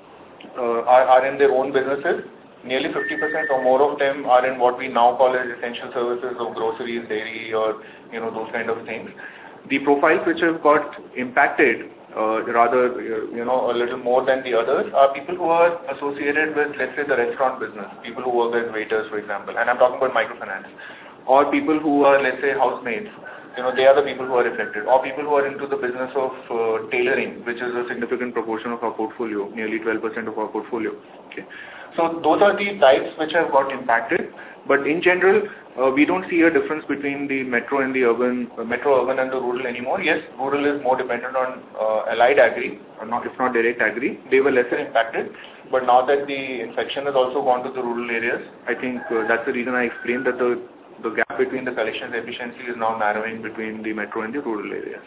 uh, are are in their own businesses. Nearly fifty percent or more of them are in what we now call as essential services of groceries, dairy, or you know those kind of things. The profiles which have got impacted, uh, rather, you know, a little more than the others, are people who are associated with, let's say, the restaurant business, people who work as waiters, for example, and I'm talking about microfinance, or people who are, let's say, housemaids. You know, they are the people who are affected, or people who are into the business of uh, tailoring, which is a significant proportion of our portfolio, nearly twelve percent of our portfolio. Okay. So those are the types which have got impacted. But in general, uh, we don't see a difference between the metro and the urban, uh, metro, urban and the rural anymore. Yes, rural is more dependent on uh, allied agri, or not, if not direct agri. They were lesser impacted. But now that the infection has also gone to the rural areas, I think uh, that's the reason I explained that the, the gap between the collections efficiency is now narrowing between the metro and the rural areas.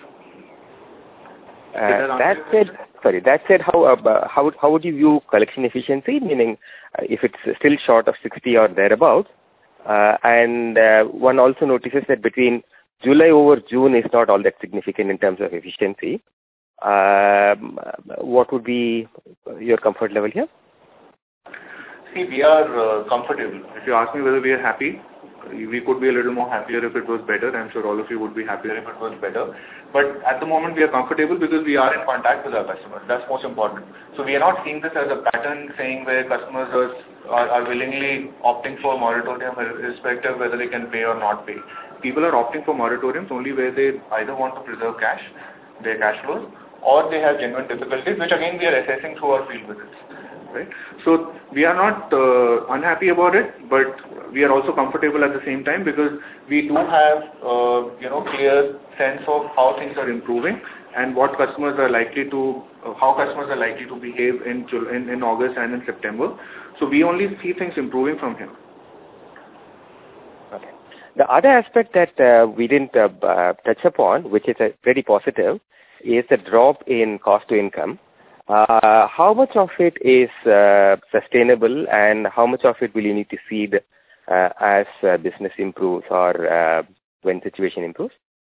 Uh, that said, sorry, that said, how, uh, how, how would you view collection efficiency, meaning uh, if it's still short of sixty or thereabouts, uh, and uh, one also notices that between July over June is not all that significant in terms of efficiency. Um, what would be your comfort level here? See, we are uh, comfortable. If you ask me whether we are happy, we could be a little more happier if it was better. I'm sure all of you would be happier if it was better. But at the moment, we are comfortable because we are in contact with our customers. That's most important. So we are not seeing this as a pattern saying where customers are, are, are willingly opting for moratorium irrespective of whether they can pay or not pay. people are opting for moratoriums only where they either want to preserve cash, their cash flows, or they have genuine difficulties, which again we are assessing through our field visits. Right? So we are not uh, unhappy about it, but we are also comfortable at the same time because we do have uh, you know clear sense of how things are improving and what customers are likely to, uh, how customers are likely to behave in, in in August and in September. So we only see things improving from here. Okay. The other aspect that uh, we didn't uh, uh, touch upon, which is uh, very positive, is the drop in cost to income. Uh, how much of it is uh, sustainable and how much of it will you need to see the, uh, as uh, business improves or uh, when situation improves?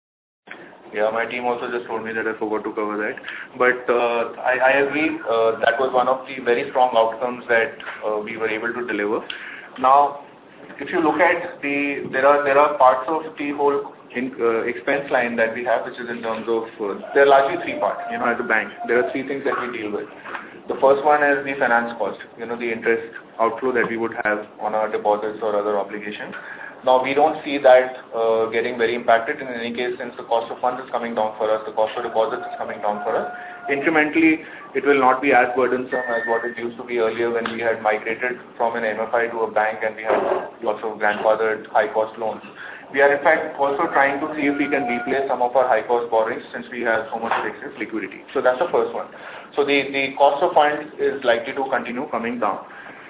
Yeah, my team also just told me that I forgot to cover that. But uh, I, I agree, uh, that was one of the very strong outcomes that uh, we were able to deliver. Now, if you look at the, there are there are parts of the whole in, uh, expense line that we have, which is in terms of, uh, there are largely three parts, you know, as a bank. There are three things that we deal with. The first one is the finance cost, you know, the interest outflow that we would have on our deposits or other obligations. Now, we don't see that uh, getting very impacted. In any case, since the cost of funds is coming down for us, the cost of deposits is coming down for us. Incrementally, it will not be as burdensome as what it used to be earlier when we had migrated from an M F I to a bank and we had lots of grandfathered high-cost loans. We are in fact also trying to see if we can replace some of our high-cost borrowings since we have so much excess liquidity. So that's the first one. So the, the cost of funds is likely to continue coming down.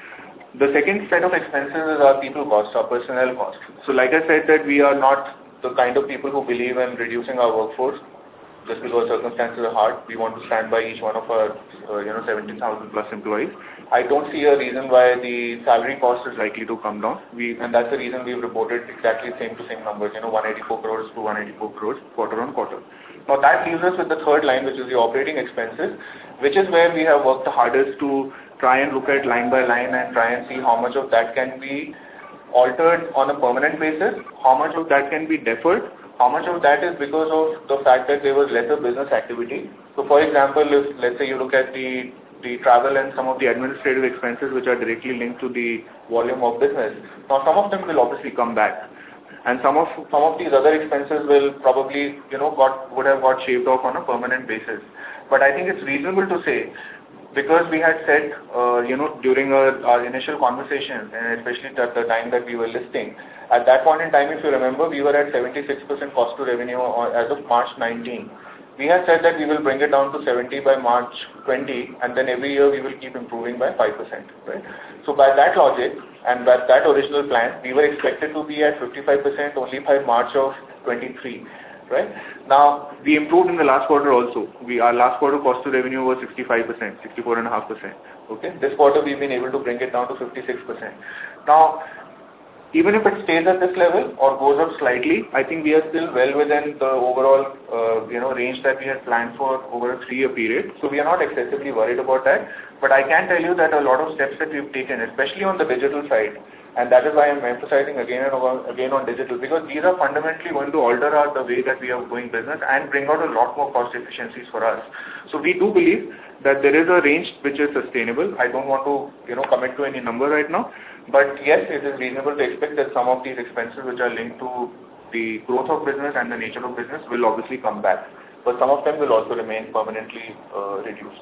The second set of expenses is our people cost, our personnel cost. So like I said that we are not the kind of people who believe in reducing our workforce just because circumstances are hard. We want to stand by each one of our uh, you know seventeen thousand plus employees. I don't see a reason why the salary cost is likely to come down. We and that's the reason we've reported exactly same to same numbers, you know, one eighty-four crores to one eighty-four crores quarter on quarter. Now that leaves us with the third line, which is the operating expenses, which is where we have worked the hardest to try and look at line by line and try and see how much of that can be altered on a permanent basis, how much of that can be deferred, how much of that is because of the fact that there was lesser business activity. So for example, if let's say you look at the the travel and some of the administrative expenses which are directly linked to the volume of business, now some of them will obviously come back. And some of some of these other expenses will probably, you know, got would have got shaved off on a permanent basis. But I think it's reasonable to say, because we had said, uh, you know, during our, our initial conversation, and especially at the time that we were listing, at that point in time, if you remember, we were at seventy-six percent cost to revenue as of March nineteenth. We had said that we will bring it down to seventy by March twenty, and then every year we will keep improving by five percent, right? So by that logic, and by that original plan, we were expected to be at fifty-five percent only by March of twenty-three. Right? Now, we improved in the last quarter also. We Our last quarter cost to revenue was sixty-five percent, sixty-four point five percent. Okay? This quarter we've been able to bring it down to fifty-six percent. Now, even if it stays at this level or goes up slightly, I think we are still well within the overall uh, you know, range that we had planned for over a three-year period. So we are not excessively worried about that. But I can tell you that a lot of steps that we've taken, especially on the digital side, and that is why I'm emphasizing again and again on digital, because these are fundamentally going to alter our, the way that we are doing business and bring out a lot more cost efficiencies for us. So we do believe that there is a range which is sustainable. I don't want to, you know, commit to any number right now, but yes, it is reasonable to expect that some of these expenses which are linked to the growth of business and the nature of business will obviously come back, but some of them will also remain permanently uh, reduced.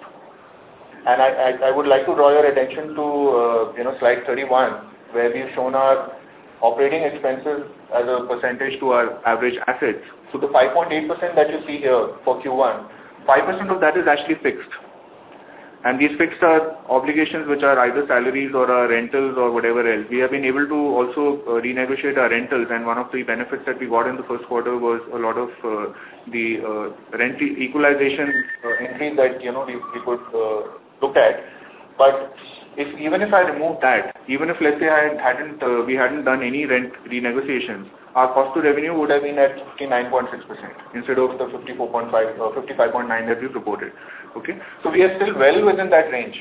And I, I, I would like to draw your attention to, uh, you know, slide thirty-one, where we've shown our operating expenses as a percentage to our average assets. So the five point eight percent that you see here for Q one, five percent of that is actually fixed. And these fixed are obligations which are either salaries or our rentals or whatever else. We have been able to also uh, renegotiate our rentals, and one of the benefits that we got in the first quarter was a lot of uh, the uh, rent equalization uh, increase that, you know, we, we could uh, look at. But if even if I remove that, even if let's say I hadn't uh, we hadn't done any rent renegotiations, our cost to revenue would have been at fifty-nine point six percent instead of the fifty-four point five or fifty-five point nine that we reported. Okay, so we are still well within that range,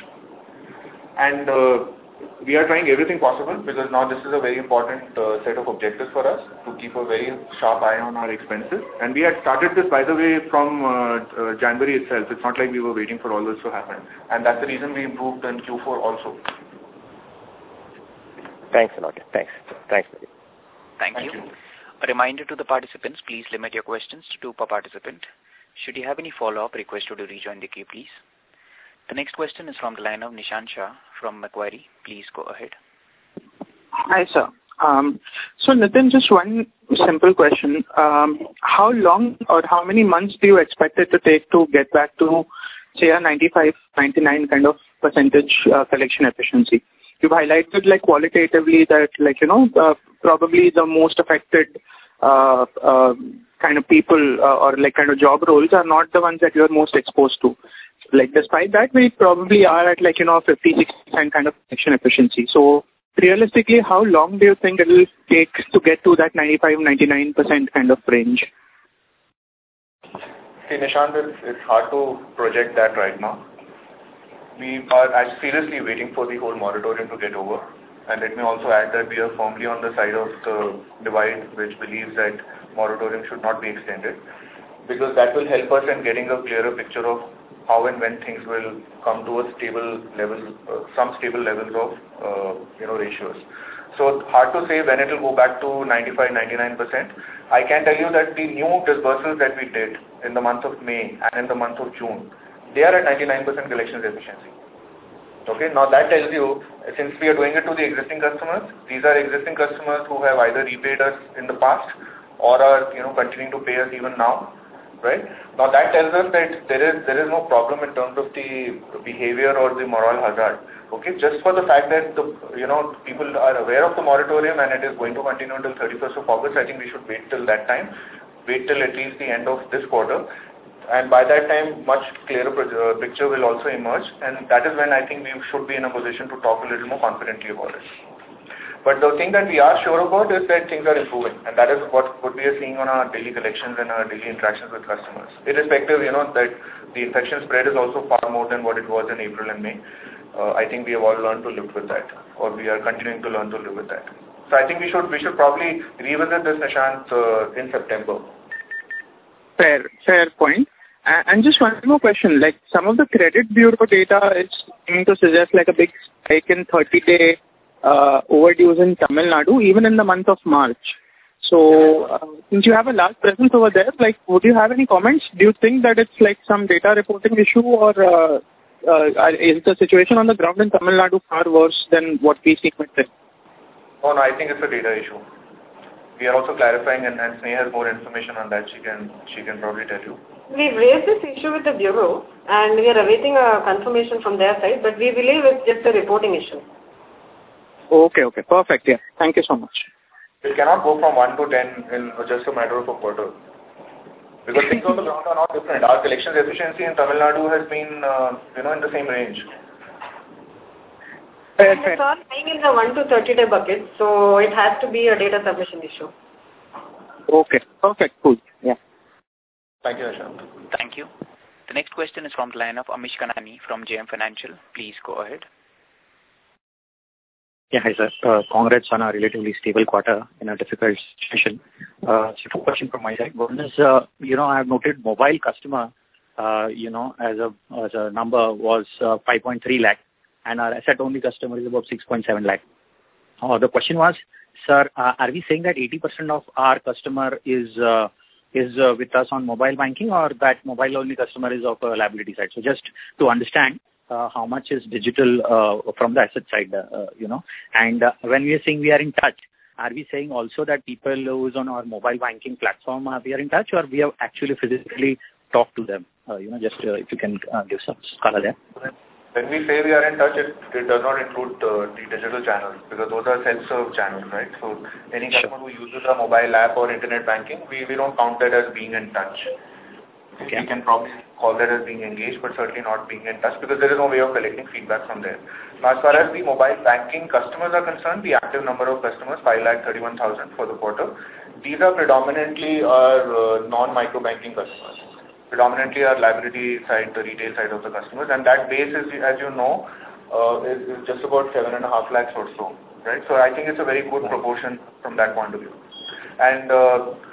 and uh, we are trying everything possible, because now this is a very important uh, set of objectives for us to keep a very sharp eye on our expenses. And we had started this, by the way, from uh, uh, January itself. It's not like we were waiting for all this to happen, and that's the reason we improved in Q four also. Thanks a lot. Thanks. Thanks. Thank, Thank you. you. A reminder to the participants, please limit your questions to two per participant. Should you have any follow-up, request you to rejoin the queue, please. The next question is from the line of Nishant Shah from Macquarie. Please go ahead. Hi, sir. Um, so, Nitin, just one simple question. Um, how long or how many months do you expect it to take to get back to, say, a ninety-five, ninety-nine kind of percentage uh, collection efficiency? You've highlighted, like, qualitatively that, like, you know, uh, probably the most affected uh, uh, kind of people uh, or, like, kind of job roles are not the ones that you're most exposed to. Like, despite that, we probably are at, like, you know, fifty, sixty percent kind of collection efficiency. So, realistically, how long do you think it will take to get to that ninety-five, ninety-nine percent kind of range? See, Nishant, it's, it's hard to project that right now. We are seriously waiting for the whole moratorium to get over. And let me also add that we are firmly on the side of the divide which believes that moratorium should not be extended, because that will help us in getting a clearer picture of how and when things will come to a stable level, uh, some stable levels of, uh, you know, ratios. So hard to say when it will go back to ninety-five, ninety-nine percent. I can tell you that the new disbursements that we did in the month of May and in the month of June, they are at ninety-nine percent collections efficiency. Okay, now that tells you, since we are doing it to the existing customers, these are existing customers who have either repaid us in the past or are, you know, continuing to pay us even now. Right? Now that tells us that there is there is no problem in terms of the behavior or the moral hazard. Okay, just for the fact that the you know people are aware of the moratorium and it is going to continue until thirty-first of August, I think we should wait till that time, wait till at least the end of this quarter, and by that time much clearer uh, picture will also emerge, and that is when I think we should be in a position to talk a little more confidently about it. But the thing that we are sure about is that things are improving, and that is what, what we are seeing on our daily collections and our daily interactions with customers. Irrespective, you know, that the infection spread is also far more than what it was in April and May. Uh, I think we have all learned to live with that, or we are continuing to learn to live with that. So I think we should we should probably revisit this, Nishant, uh, in September. Fair, fair point. And just one more question, like some of the credit bureau data is seeming to suggest like a big spike in thirty-day Uh, overdues in Tamil Nadu, even in the month of March. So, uh, since you have a large presence over there, like, would you have any comments? Do you think that it's like some data reporting issue, or uh, uh, is the situation on the ground in Tamil Nadu far worse than what we see with it? Oh no, I think it's a data issue. We are also clarifying, and, and Sneha has more information on that. She can she can probably tell you. We've raised this issue with the bureau, and we are awaiting a confirmation from their side. But we believe it's just a reporting issue. Okay, okay, perfect. Yeah, thank you so much. It cannot go from one to ten in just a matter of a quarter, because things on the ground are not different. Our collections efficiency in Tamil Nadu has been, uh, you know, in the same range. Fair, and fair. it's all lying in the one to thirty day bucket, so it has to be a data submission issue. Okay, perfect, cool. Yeah. Thank you, Nishant. Thank you. The next question is from the line of Amish Kanani from J M Financial. Please go ahead. Yeah, hi sir. Uh, congrats on a relatively stable quarter in a difficult situation. Uh, so two questions from my side. One is, uh, you know, I have noted mobile customer, uh, you know, as a as a number was uh, five point three lakh, and our asset-only customer is about six point seven lakh. Uh, the question was, sir, uh, are we saying that eighty percent of our customer is uh, is uh, with us on mobile banking, or that mobile-only customer is of a liability side? So just to understand. Uh, how much is digital uh, from the asset side, uh, you know, and uh, when we are saying we are in touch, are we saying also that people who is on our mobile banking platform, uh, we are in touch, or we have actually physically talked to them? Uh, you know, just uh, if you can uh, give some color there. When we say we are in touch, it, it does not include uh, the digital channels, because those are self-serve channels, right? So any customer who uses a mobile app or internet banking, we, we don't count that as being in touch. Okay. We can probably call that as being engaged, but certainly not being in touch, because there is no way of collecting feedback from there. Now, as far as the mobile banking customers are concerned, the active number of customers, five lakh thirty-one thousand for the quarter. These are predominantly our uh, non-micro banking customers, predominantly our liability side, the retail side of the customers, and that base is, as you know, uh, is, is just about seven and a half lakhs or so, right? So I think it's a very good proportion from that point of view. And uh,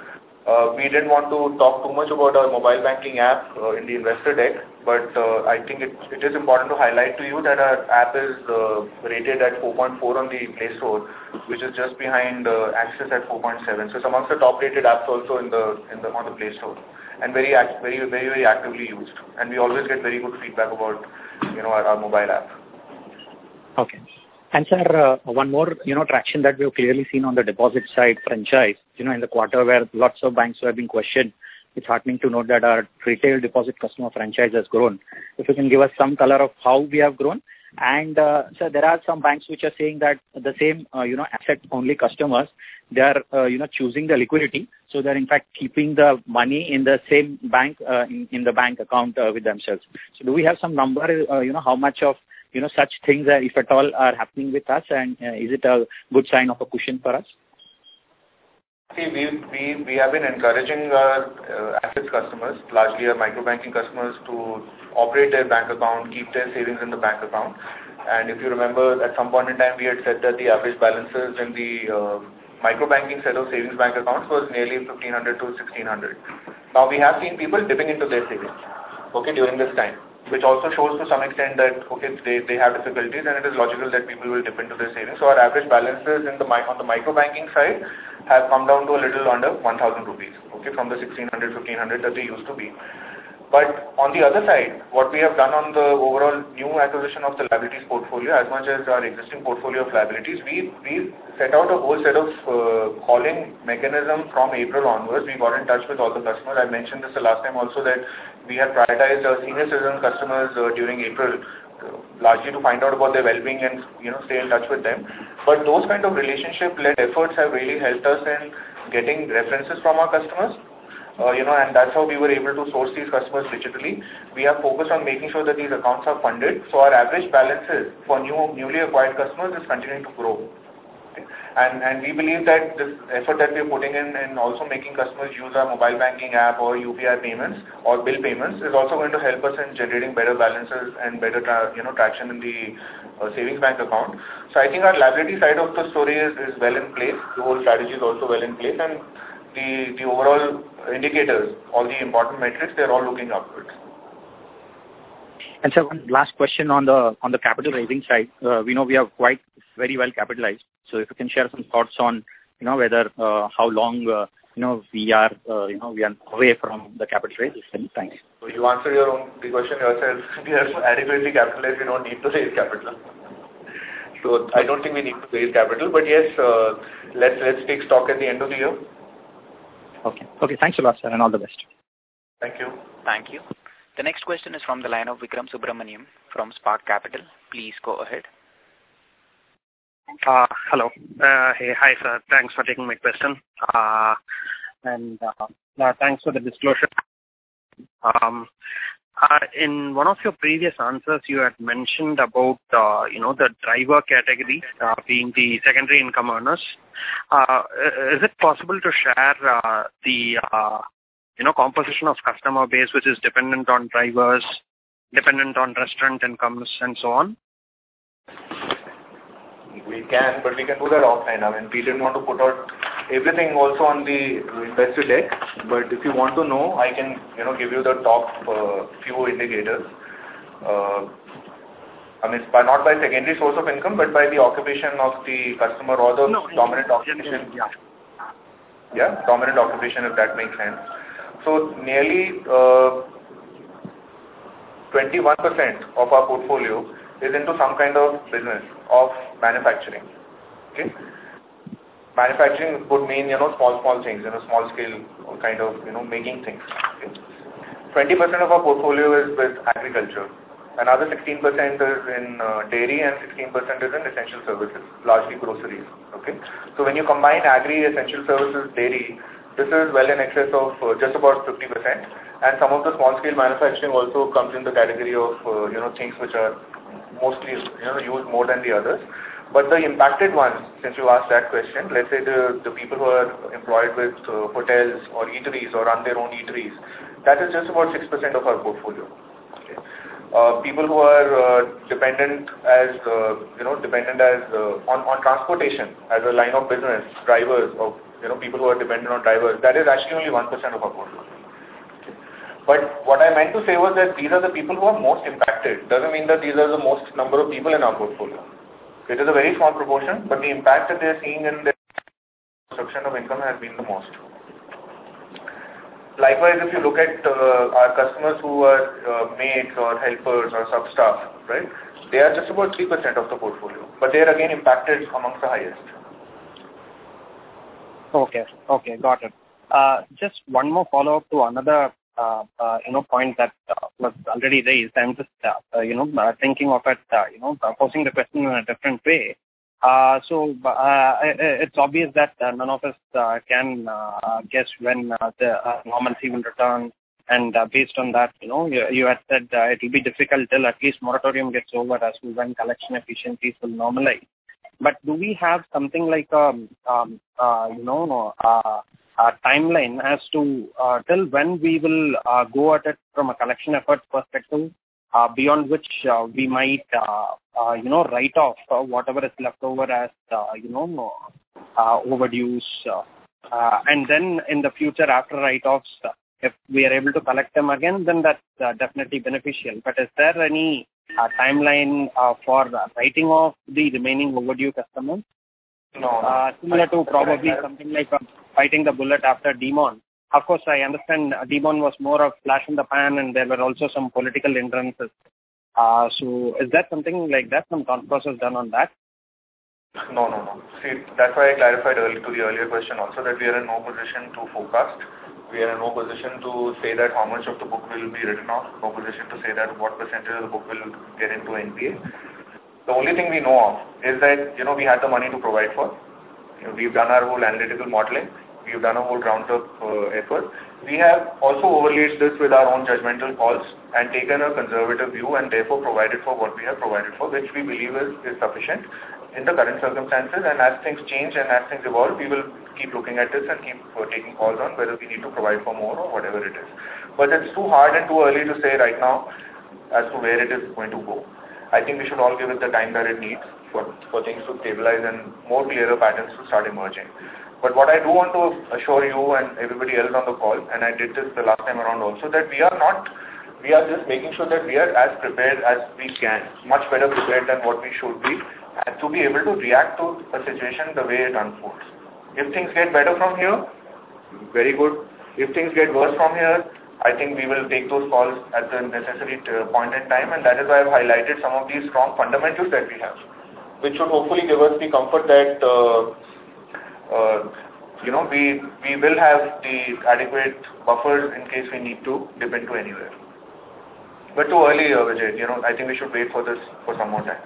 Uh, we didn't want to talk too much about our mobile banking app uh, in the investor deck, but uh, I think it, it is important to highlight to you that our app is uh, rated at four point four on the Play Store, which is just behind uh, Axis at four point seven. So it's amongst the top-rated apps also in the in the on the Play Store, and very very very very actively used. And we always get very good feedback about you know our, our mobile app. Okay. And sir, uh, one more, you know, traction that we've clearly seen on the deposit side franchise, you know, in the quarter where lots of banks have been questioned, it's heartening to note that our retail deposit customer franchise has grown. If you can give us some color of how we have grown. And uh, sir, there are some banks which are saying that the same, uh, you know, asset-only customers, they are, uh, you know, choosing the liquidity. So they're in fact keeping the money in the same bank, uh, in, in the bank account uh, with themselves. So do we have some number, uh, you know, how much of you know, such things, uh, if at all, are happening with us, and uh, is it a good sign of a cushion for us? See, we we we have been encouraging our uh, assets customers, largely our micro-banking customers, to operate their bank account, keep their savings in the bank account. And if you remember, at some point in time, we had said that the average balances in the uh, micro-banking set of savings bank accounts was nearly fifteen hundred to sixteen hundred. Now, we have seen people dipping into their savings, okay, during this time, which also shows to some extent that, okay, they, they have difficulties, and it is logical that people will dip into their savings. So our average balances in the on the micro-banking side have come down to a little under one thousand rupees, okay, from the sixteen hundred, fifteen hundred that they used to be. But on the other side, what we have done on the overall new acquisition of the liabilities portfolio, as much as our existing portfolio of liabilities, we, we set out a whole set of uh, calling mechanism from April onwards. We got in touch with all the customers. I mentioned this the last time also, that we had prioritized our senior citizen customers uh, during April, uh, largely to find out about their well-being and you know stay in touch with them. But those kind of relationship-led efforts have really helped us in getting references from our customers. Uh, you know, and that's how we were able to source these customers digitally. We have focused on making sure that these accounts are funded. So our average balances for new newly acquired customers is continuing to grow. Okay? And and we believe that this effort that we are putting in and also making customers use our mobile banking app or U P I payments or bill payments is also going to help us in generating better balances and better tra you know traction in the uh, savings bank account. So I think our liability side of the story is, is well in place. The whole strategy is also well in place, and the the overall indicators, all the important metrics, they're all looking upwards. And so one last question on the on the capital raising side. Uh, we know we are quite very well capitalized. So if you can share some thoughts on, you know, whether uh, how long uh, you know we are uh, you know we are away from the capital raise. Thanks. So you answer your own the question yourself. We are adequately capitalized. We don't need to raise capital. So I don't think we need to raise capital. But yes, uh, let's let's take stock at the end of the year. Okay. Okay. Thanks a lot, sir, and all the best. Thank you. Thank you. The next question is from the line of Vikram Subramaniam from Spark Capital. Please go ahead. Uh, hello. Uh, hey, hi, sir. Thanks for taking my question. Uh, and uh, uh, thanks for the disclosure. Um, uh, in one of your previous answers, you had mentioned about, uh, you know, the driver category uh, being the secondary income earners. Uh, is it possible to share uh, the, uh, you know, composition of customer base which is dependent on drivers, dependent on restaurant incomes, and so on? We can, but we can do that offline. I mean, we didn't want to put out everything also on the investor deck, but if you want to know, I can, you know, give you the top uh, few indicators. Uh, I mean, by, not by secondary source of income, but by the occupation of the customer or the no, dominant occupation. Yeah. Yeah, dominant occupation, if that makes sense. So nearly uh, twenty-one percent of our portfolio is into some kind of business of manufacturing. Okay, manufacturing would mean you know small small things, you know small scale kind of you know making things. Okay, twenty percent of our portfolio is with agriculture. Another sixteen percent is in uh, dairy and sixteen percent is in essential services, largely groceries. Okay, so when you combine agri, essential services, dairy, this is well in excess of uh, just about fifty percent. And some of the small scale manufacturing also comes in the category of uh, you know things which are mostly you know used more than the others. But the impacted ones, since you asked that question, let's say the, the people who are employed with uh, hotels or eateries or run their own eateries, that is just about six percent of our portfolio. Okay. uh, people who are uh, dependent as uh, you know dependent as uh, on on transportation as a line of business, drivers or you know people who are dependent on drivers, that is actually only one percent of our portfolio. But what I meant to say was that these are the people who are most impacted. Doesn't mean that these are the most number of people in our portfolio. It is a very small proportion, but the impact that they are seeing in their destruction of income has been the most. Likewise, if you look at uh, our customers who are uh, maids or helpers or sub-staff, right, they are just about three percent of the portfolio, but they are again impacted amongst the highest. Okay, okay, got it. Uh, just one more follow-up to another uh, uh, you know, point that uh, was already raised. I'm just uh, uh, you know uh, thinking of it, uh, you know, posing the question in a different way. Uh, so uh, it's obvious that uh, none of us uh, can uh, guess when uh, the uh, normalcy will return, and uh, based on that, you know, you, you had said uh, it will be difficult till at least moratorium gets over as to when collection efficiencies will normalize. But do we have something like um, um uh, you know uh, a timeline as to uh, till when we will uh, go at it from a collection effort perspective? Uh, beyond which uh, we might, uh, uh, you know, write off uh, whatever is left over as, uh, you know, uh, overdues. Uh, uh, and then in the future, after write-offs, uh, if we are able to collect them again, then that's uh, definitely beneficial. But is there any uh, timeline uh, for uh, writing off the remaining overdue customers? No. Uh, similar to probably something like uh, fighting the bullet after Demon. Of course, I understand Demon was more of flash in the pan, and there were also some political hindrances. Uh, so is that something like that, some thought process done on that? No, no, no. See, that's why I clarified early to the earlier question also that we are in no position to forecast. We are in no position to say that how much of the book will be written off, no position to say that what percentage of the book will get into N P A. The only thing we know of is that, you know, we had the money to provide for. You know, we've done our whole analytical modeling. We've done a whole ground-up uh, effort. We have also overlaid this with our own judgmental calls and taken a conservative view and therefore provided for what we have provided for, which we believe is, is sufficient in the current circumstances. And as things change and as things evolve, we will keep looking at this and keep uh, taking calls on whether we need to provide for more or whatever it is. But it's too hard and too early to say right now as to where it is going to go. I think we should all give it the time that it needs for, for things to stabilize and more clearer patterns to start emerging. But what I do want to assure you and everybody else on the call, and I did this the last time around also, that we are not, we are just making sure that we are as prepared as we can, much better prepared than what we should be, and to be able to react to a situation the way it unfolds. If things get better from here, very good. If things get worse from here, I think we will take those calls at the necessary point in time, and that is why I've highlighted some of these strong fundamentals that we have, which should hopefully give us the comfort that uh, Uh, you know, we we will have the adequate buffers in case we need to dip into anywhere. But too early, uh, Vijay. You know, I think we should wait for this for some more time.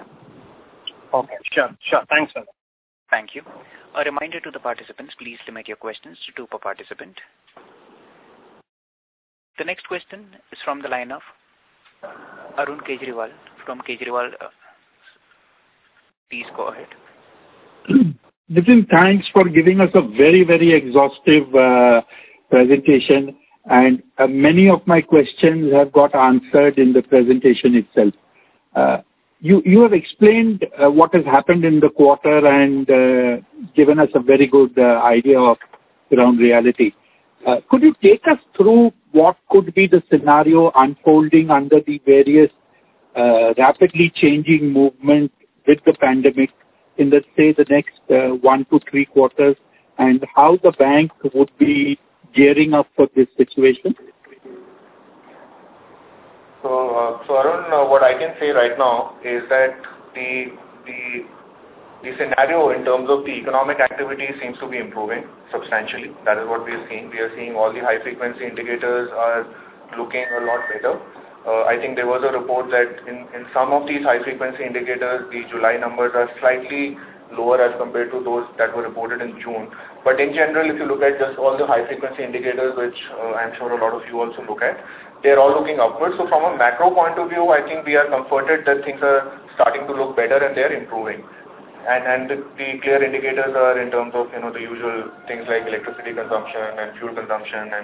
Okay, sure, sure. Thanks, sir. Thank you. A reminder to the participants, please limit your questions to two per participant. The next question is from the line of Arun Kejriwal from Kejriwal. Uh, please go ahead. Nitin, thanks for giving us a very, very exhaustive uh, presentation, and uh, many of my questions have got answered in the presentation itself. Uh, you, you have explained uh, what has happened in the quarter and uh, given us a very good uh, idea of ground reality. Uh, could you take us through what could be the scenario unfolding under the various uh, rapidly changing movement with the pandemic in the, say, the next uh, one to three quarters, and how the bank would be gearing up for this situation? So, uh, so Arun, uh, what I can say right now is that the the the scenario in terms of the economic activity seems to be improving substantially. That is what we are seeing. We are seeing all the high-frequency indicators are looking a lot better. Uh, I think there was a report that in, in some of these high-frequency indicators, the July numbers are slightly lower as compared to those that were reported in June. But in general, if you look at just all the high-frequency indicators, which uh, I'm sure a lot of you also look at, they're all looking upwards. So from a macro point of view, I think we are comforted that things are starting to look better and they're improving. And, and the, the clear indicators are in terms of, you know, the usual things like electricity consumption and fuel consumption and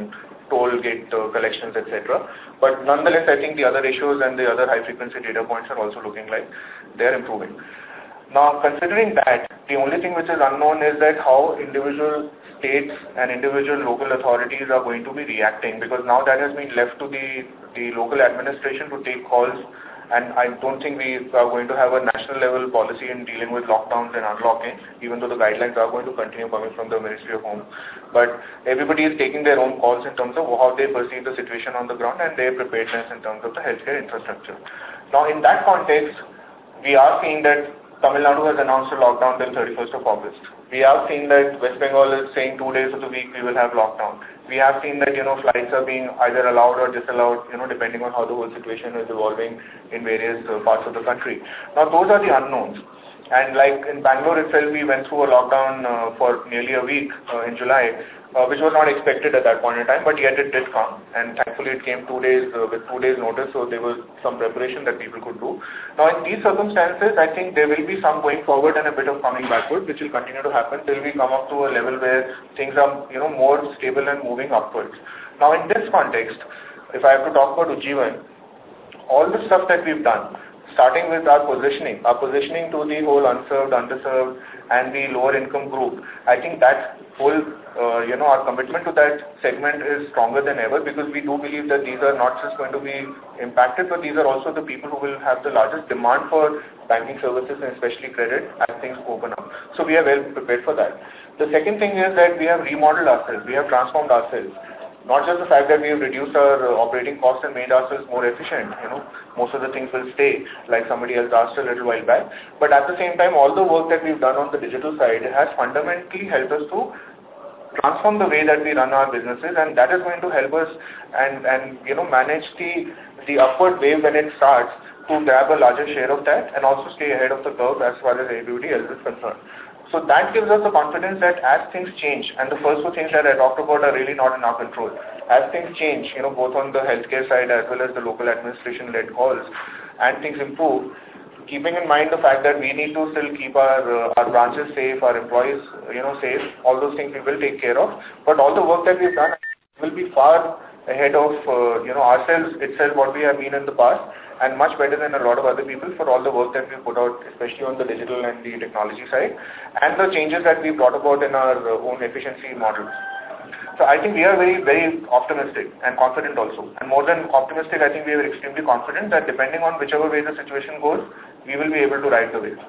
toll gate uh, collections, et cetera. But nonetheless, I think the other ratios and the other high-frequency data points are also looking like they are improving. Now, considering that, the only thing which is unknown is that how individual states and individual local authorities are going to be reacting, because now that has been left to the, the local administration to take calls, and I don't think we are going to have a national level policy in dealing with lockdowns and unlocking, even though the guidelines are going to continue coming from the Ministry of Home. But everybody is taking their own calls in terms of how they perceive the situation on the ground and their preparedness in terms of the healthcare infrastructure. Now, in that context, we are seeing that Tamil Nadu has announced a lockdown till thirty-first of August. We have seen that West Bengal is saying two days of the week we will have lockdown. We have seen that, you know, flights are being either allowed or disallowed, you know, depending on how the whole situation is evolving in various uh, parts of the country. Now, those are the unknowns. And like in Bangalore itself, we went through a lockdown uh, for nearly a week uh, in July, uh, which was not expected at that point in time, but yet it did come. And thankfully it came two days uh, with two days notice, so there was some preparation that people could do. Now in these circumstances, I think there will be some going forward and a bit of coming backward, which will continue to happen till we come up to a level where things are, you know, more stable and moving upwards. Now in this context, if I have to talk about Ujjivan, all the stuff that we've done, starting with our positioning, our positioning to the whole unserved, underserved, and the lower income group, I think that whole, uh, you know, our commitment to that segment is stronger than ever, because we do believe that these are not just going to be impacted, but these are also the people who will have the largest demand for banking services and especially credit as things open up. So we are well prepared for that. The second thing is that we have remodeled ourselves, we have transformed ourselves. Not just the fact that we have reduced our uh, operating costs and made ourselves more efficient, you know, most of the things will stay, like somebody else asked a little while back. But at the same time, all the work that we've done on the digital side has fundamentally helped us to transform the way that we run our businesses, and that is going to help us and, and you know, manage the, the upward wave when it starts, to grab a larger share of that and also stay ahead of the curve as far as everybody else is concerned. So that gives us the confidence that as things change, and the first two things that I talked about are really not in our control. As things change, you know, both on the healthcare side as well as the local administration-led calls, and things improve, keeping in mind the fact that we need to still keep our uh, our branches safe, our employees, you know, safe, all those things we will take care of. But all the work that we've done will be far ahead of, uh, you know, ourselves itself, what we have been in the past, and much better than a lot of other people for all the work that we put out, especially on the digital and the technology side, and the changes that we brought about in our own efficiency models. So I think we are very, very optimistic and confident also. And more than optimistic, I think we are extremely confident that depending on whichever way the situation goes, we will be able to ride the wave.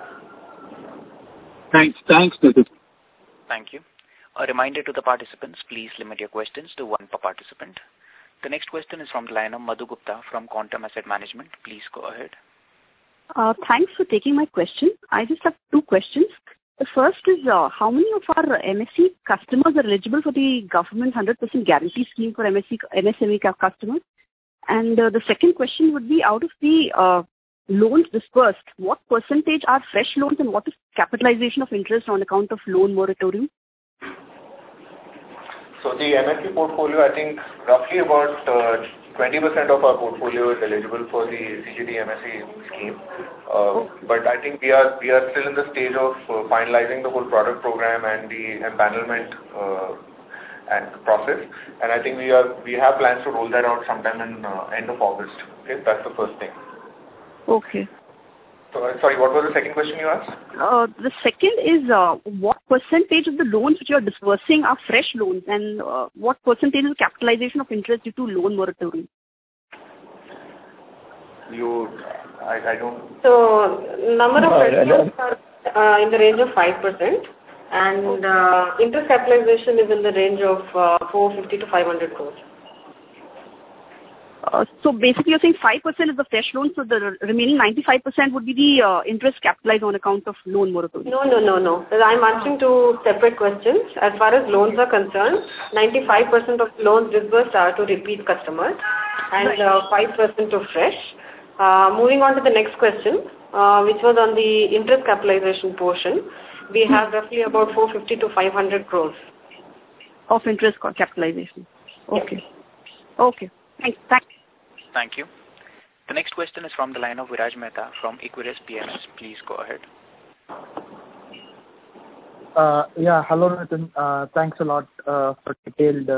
Thanks. Thanks, Nitin. Thank you. A reminder to the participants, please limit your questions to one per participant. The next question is from the line of Madhu Gupta from Quantum Asset Management. Please go ahead. Uh, thanks for taking my question. I just have two questions. The first is, uh, how many of our M S C customers are eligible for the government one hundred percent guarantee scheme for M S C, M S M E customers? And uh, the second question would be, out of the uh, loans dispersed, what percentage are fresh loans and what is capitalization of interest on account of loan moratorium? So the M S C portfolio, I think roughly about uh, twenty percent of our portfolio is eligible for the C G T M S C scheme. Uh, but I think we are we are still in the stage of uh, finalizing the whole product program and the empanelment uh, and process. And I think we are we have plans to roll that out sometime in uh, end of August. Okay, that's the first thing. Okay. So, sorry, what was the second question you asked? Uh, the second is, uh, what percentage of the loans which you are disbursing are fresh loans, and uh, what percentage is capitalization of interest due to loan moratorium? You, I, I don't... So, number of fresh loans are uh, in the range of five percent, and uh, interest capitalization is in the range of uh, four fifty to five hundred crores. Uh, so basically you're saying five percent is the fresh loan, so the remaining ninety-five percent would be the uh, interest capitalized on account of loan moratorium? No, no, no, no. I'm answering two separate questions. As far as loans are concerned, ninety-five percent of loans disbursed are to repeat customers and uh, five percent to fresh. Uh, moving on to the next question, uh, which was on the interest capitalization portion, we have roughly about four fifty to five hundred crores. Of interest capitalization. Okay. Yes. Okay. Thanks. Thanks. Thank you. The next question is from the line of Viraj Mehta from Equirus P M S. Please go ahead. Uh, yeah, hello Nitin. Uh, thanks a lot uh, for detailed uh,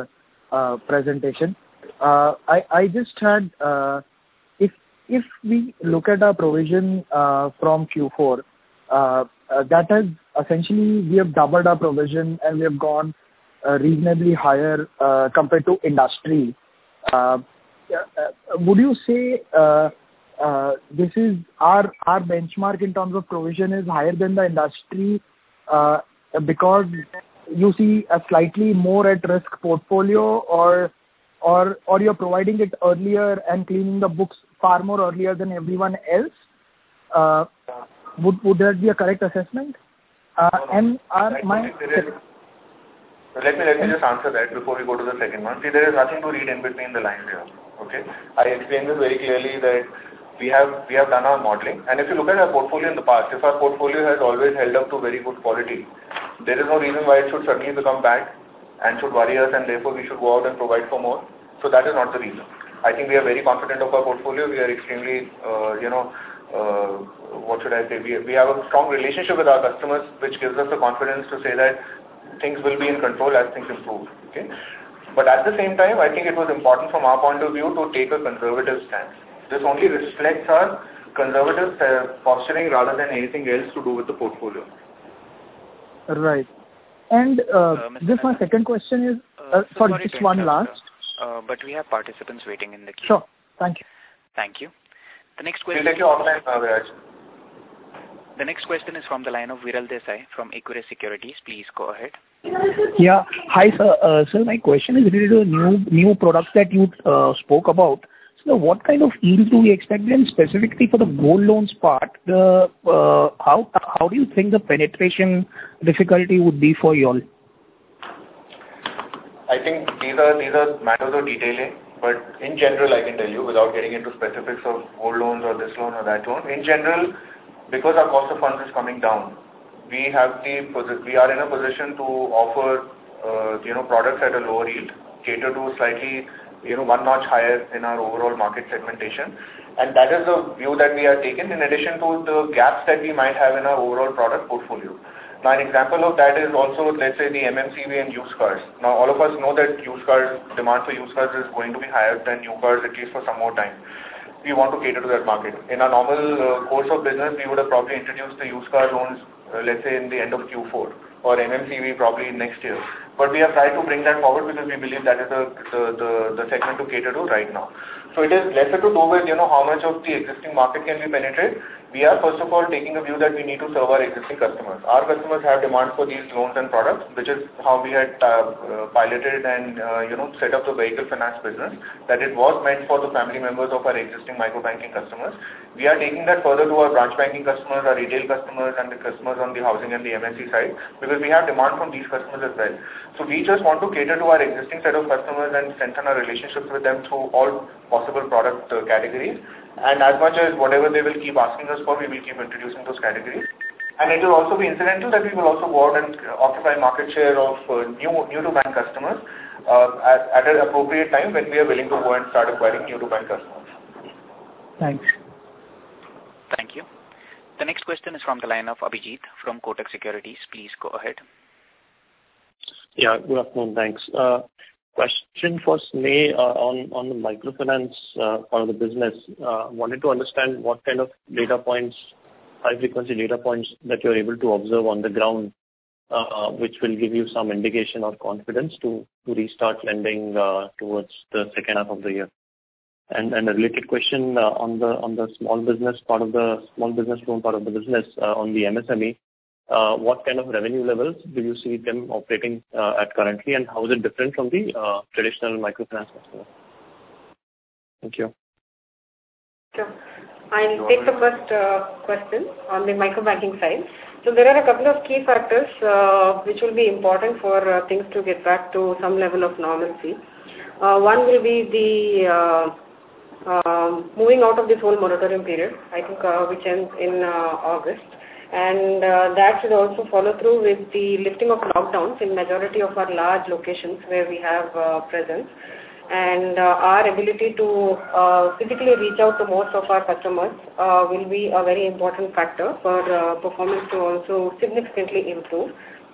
uh, presentation. Uh, I, I just had, uh, if if we look at our provision uh, from Q four, uh, uh, that has essentially, we have doubled our provision and we have gone uh, reasonably higher uh, compared to industry. Uh, uh, would you say uh, uh, this is our our benchmark in terms of provision is higher than the industry uh, because you see a slightly more at risk portfolio, or or or you're providing it earlier and cleaning the books far more earlier than everyone else? Uh, would would that be a correct assessment? Uh, and are my Let me let me just answer that before we go to the second one. See, there is nothing to read in between the lines here. Okay, I explained this very clearly that we have we have done our modeling, and if you look at our portfolio in the past, if our portfolio has always held up to very good quality, there is no reason why it should suddenly become bad and should worry us, and therefore we should go out and provide for more. So that is not the reason. I think we are very confident of our portfolio. We are extremely, uh, you know, uh, what should I say? We we have a strong relationship with our customers, which gives us the confidence to say that things will be in control as things improve. Okay, but at the same time, I think it was important from our point of view to take a conservative stance. This only reflects our conservative uh, posturing rather than anything else to do with the portfolio. Right. And uh, Uh, just my second question is, Uh, uh, so sorry, sorry just to one interrupt, last. sir. Uh, but we have participants waiting in the queue. Sure. Thank you. Thank you. The next We'll question. take you offline, uh, Viraj. The next question is from the line of Viral Desai from Equirus Securities. Please go ahead. Yeah. Hi, sir. Uh, sir, my question is related to new new products that you uh, spoke about. So, what kind of yield do we expect? And specifically for the gold loans part, the uh, how how do you think the penetration difficulty would be for y'all? I think these are these are matters of detailing, but in general, I can tell you without getting into specifics of gold loans or this loan or that loan. In general, because our cost of funds is coming down, we have the we are in a position to offer uh, you know products at a lower yield, cater to slightly you know one notch higher in our overall market segmentation, and that is the view that we are taking in addition to the gaps that we might have in our overall product portfolio. Now, an example of that is also, let's say, the M M C V and used cars. Now, all of us know that used cars, demand for used cars is going to be higher than new cars, at least for some more time. We want to cater to that market. In our normal uh, course of business, we would have probably introduced the used car loans, uh, let's say, in the end of Q four, or M M C V probably next year. But we have tried to bring that forward because we believe that is the, the, the, the segment to cater to right now. So it is lesser to do with, you know, how much of the existing market can we penetrate. We are first of all taking a view that we need to serve our existing customers. Our customers have demand for these loans and products, which is how we had uh, uh, piloted and uh, you know set up the vehicle finance business, that it was meant for the family members of our existing micro banking customers. We are taking that further to our branch banking customers, our retail customers, and the customers on the housing and the M N C side, because we have demand from these customers as well. So we just want to cater to our existing set of customers and strengthen our relationships with them through all possible product uh, categories. And as much as whatever they will keep asking us for, we will keep introducing those categories. And it will also be incidental that we will also go out and occupy market share of uh, new new to bank customers uh, at, at an appropriate time when we are willing to go and start acquiring new to bank customers. Thanks. Thank you. The next question is from the line of Abhijit from Kotak Securities. Please go ahead. Yeah, good afternoon. Thanks. Uh, Question for Sneh uh, on on the microfinance uh, part of the business. Uh, wanted to understand what kind of data points, high frequency data points that you're able to observe on the ground, uh, which will give you some indication or confidence to to restart lending uh, towards the second half of the year. And and a related question uh, on the on the small business part of the small business loan part of the business uh, on the M S M E. Uh, what kind of revenue levels do you see them operating uh, at currently, and how is it different from the uh, traditional microfinance customer? Thank you. Sure. I'll take the first uh, question on the microbanking side. So there are a couple of key factors uh, which will be important for uh, things to get back to some level of normalcy. Uh, one will be the uh, uh, moving out of this whole moratorium period, I think, uh, which ends in uh, August. And uh, that should also follow through with the lifting of lockdowns in majority of our large locations where we have uh, presence. And uh, our ability to uh, physically reach out to most of our customers uh, will be a very important factor for uh, performance to also significantly improve.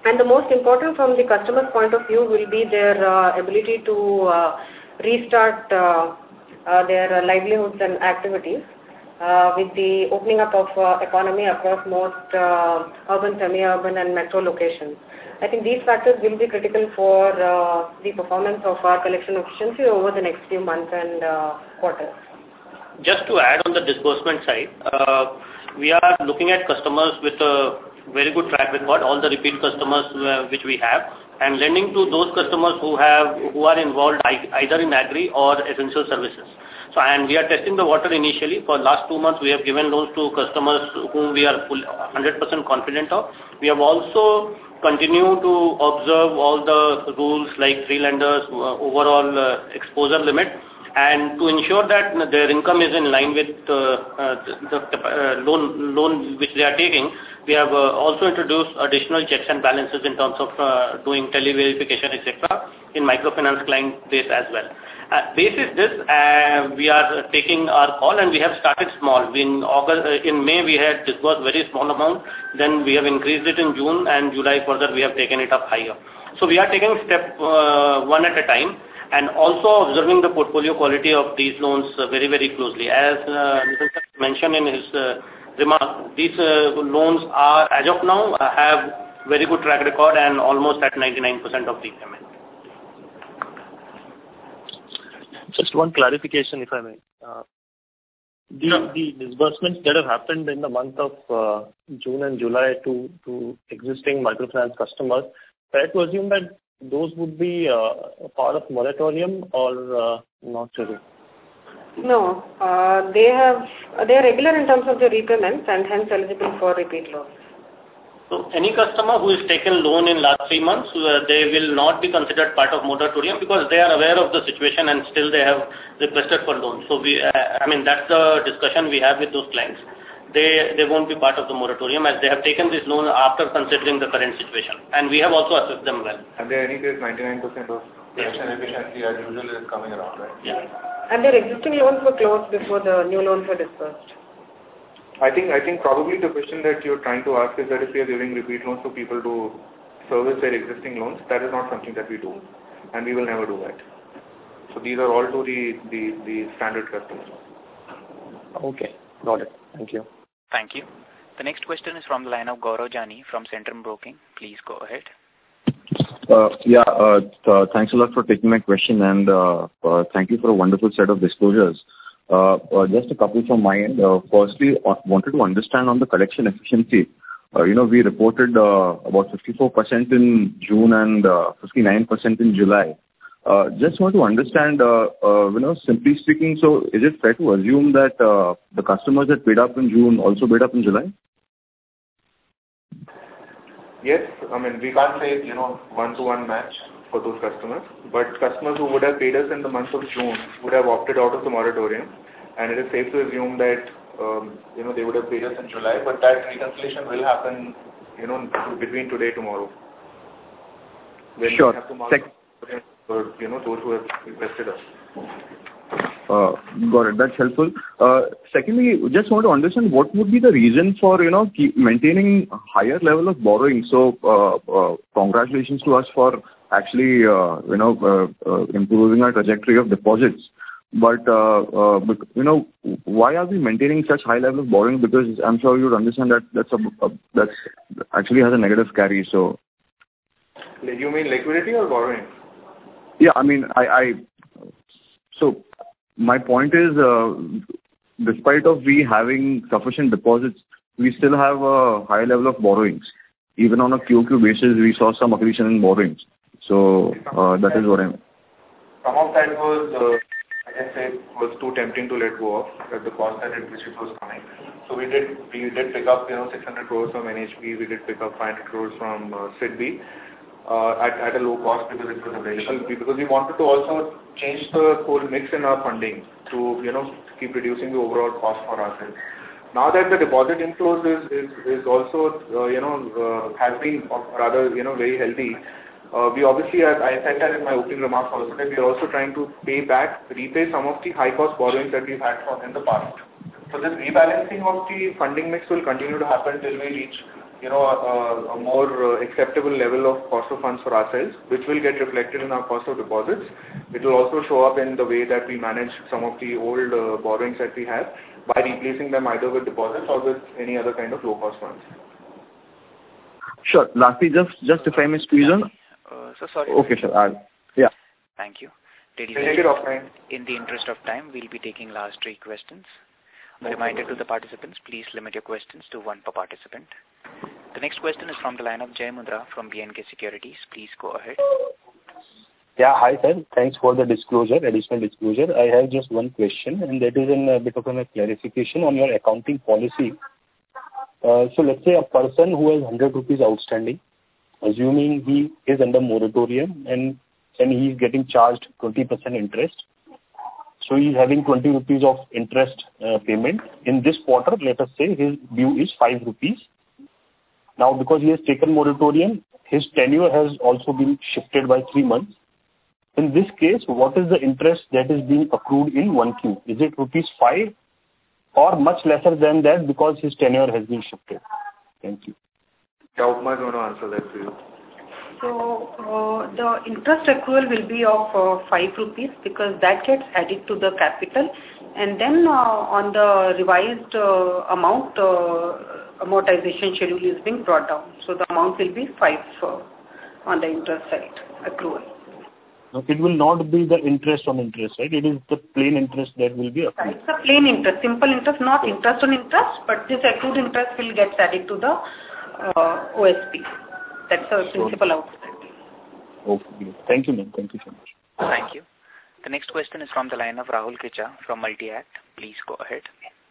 And the most important from the customer's point of view will be their uh, ability to uh, restart uh, uh, their uh, livelihoods and activities uh, with the opening up of uh, economy across most uh, urban, semi-urban and metro locations. I think these factors will be critical for uh, the performance of our collection efficiency over the next few months and uh, quarters. Just to add on the disbursement side, uh, we are looking at customers with a very good track record, all the repeat customers uh, which we have, and lending to those customers who have who are involved either in agri or essential services. So, and we are testing the water initially. For last two months, we have given loans to customers whom we are full, one hundred percent confident of. We have also continued to observe all the rules like three lenders, uh, overall uh, exposure limit, and to ensure that their income is in line with uh, uh, the, the uh, loan loan which they are taking. We have uh, also introduced additional checks and balances in terms of uh, doing tele-verification, et cetera in microfinance client base as well. Uh, basis this, uh, we are taking our call, and we have started small. In August, uh, in May, we had disbursed very small amount. Then we have increased it in June, and July further we have taken it up higher. So we are taking step uh, one at a time, and also observing the portfolio quality of these loans uh, very, very closely. As uh, Mister mentioned in his uh, remark, these uh, loans are, as of now, uh, have very good track record and almost at ninety-nine percent of repayment. Just one clarification, if I may. Uh, the, sure. the disbursements that have happened in the month of uh, June and July to, to existing microfinance customers, fair to assume that those would be uh, a part of moratorium or uh, not really? No, uh, they have they are regular in terms of their repayments and hence eligible for repeat loans. So any customer who has taken loan in last three months, uh, they will not be considered part of moratorium because they are aware of the situation and still they have requested for loan. So we, uh, I mean, that's the discussion we have with those clients. They they won't be part of the moratorium as they have taken this loan after considering the current situation. And we have also assessed them well. And they any case ninety-nine percent of collection efficiency as usual is coming around, right? Yeah. And their existing loans were closed before the new loans were disbursed. I think I think probably the question that you're trying to ask is that if we are giving repeat loans to people to service their existing loans, that is not something that we do, and we will never do that. So these are all to the the, the standard customers. Okay, got it. Thank you. Thank you. The next question is from the line of Gaurav Jani from Centrum Broking. Please go ahead. Uh, yeah, uh, uh, thanks a lot for taking my question, and uh, uh, thank you for a wonderful set of disclosures. Uh, uh, just a couple from my end. Uh, firstly, uh, wanted to understand on the collection efficiency. Uh, you know, we reported uh, about fifty-four percent in June and uh, fifty-nine percent in July. Uh, just want to understand, uh, uh, you know, simply speaking, so is it fair to assume that uh, the customers that paid up in June also paid up in July? Yes, I mean, we can't say, you know, one-to-one match for those customers, but customers who would have paid us in the month of June would have opted out of the moratorium, and it is safe to assume that, um, you know, they would have paid us in July, but that reconciliation will happen, you know, between today and tomorrow. When sure. We have to mark for, you know, those who have requested us. Uh, got it. That's helpful. Uh, secondly, just want to understand what would be the reason for, you know, keep maintaining a higher level of borrowing. So, uh, uh, congratulations to us for actually, uh, you know, uh, uh, improving our trajectory of deposits. But, uh, uh, you know, why are we maintaining such high level of borrowing? Because I'm sure you'd understand that that's a, a that's actually has a negative carry. So, you mean liquidity or borrowing? Yeah, I mean, I, I so. My point is, uh, despite of we having sufficient deposits, we still have a high level of borrowings. Even on a Q O Q basis, we saw some accretion in borrowings. So uh, that is what I'm. Some of that was, uh, I can say, was too tempting to let go of at the cost at which it was coming. So we did we did pick up, you know, six hundred crores from N H B. We did pick up five hundred crores from uh, S I D B. Uh, at, at a low cost because it was available, because we wanted to also change the whole mix in our funding to, you know, keep reducing the overall cost for ourselves. Now that the deposit inflows is, is, is also, uh, you know, uh, has been rather, you know, very healthy, uh, we obviously, as I said that in my opening remarks also, that we are also trying to pay back, repay some of the high cost borrowings that we've had from in the past. So this rebalancing of the funding mix will continue to happen till we reach you know, a, a more uh, acceptable level of cost of funds for ourselves, which will get reflected in our cost of deposits. It will also show up in the way that we manage some of the old uh, borrowings that we have by replacing them either with deposits or with any other kind of low-cost funds. Sure. Lastly, just just if I may squeeze in. Uh, so sorry. Okay, sure. I'll, yeah. Thank you. Take it offline. In the interest of time, we'll be taking last three questions. A reminder to the participants, please limit your questions to one per participant. The next question is from the line of Jay Mundra from B and K Securities. Please go ahead. Yeah, hi sir. Thanks for the disclosure, additional disclosure. I have just one question, and that is in a bit of a clarification on your accounting policy. Uh, so let's say a person who has one hundred rupees outstanding, assuming he is under moratorium and, and he is getting charged twenty percent interest. So he is having twenty rupees of interest uh, payment. In this quarter, let us say his due is five rupees. Now, because he has taken moratorium, his tenure has also been shifted by three months. In this case, what is the interest that is being accrued in one Q? Is it rupees five or much lesser than that because his tenure has been shifted? Thank you. Yeah, Upma is going to answer that for you. So uh, the interest accrual will be of uh, five rupees because that gets added to the capital, and then uh, on the revised uh, amount, uh, amortization schedule is being brought down. So the amount will be five uh, on the interest side accrual. No, it will not be the interest on interest, right? It is the plain interest that will be accrued. It's a plain interest, simple interest, not sure. Interest on interest, but this accrued interest will get added to the uh, O S P. That's the principal outcome. Okay. Thank you, ma'am. Thank you so much. Thank you. The next question is from the line of Rahul Kicha from Multi-Act. Please go ahead.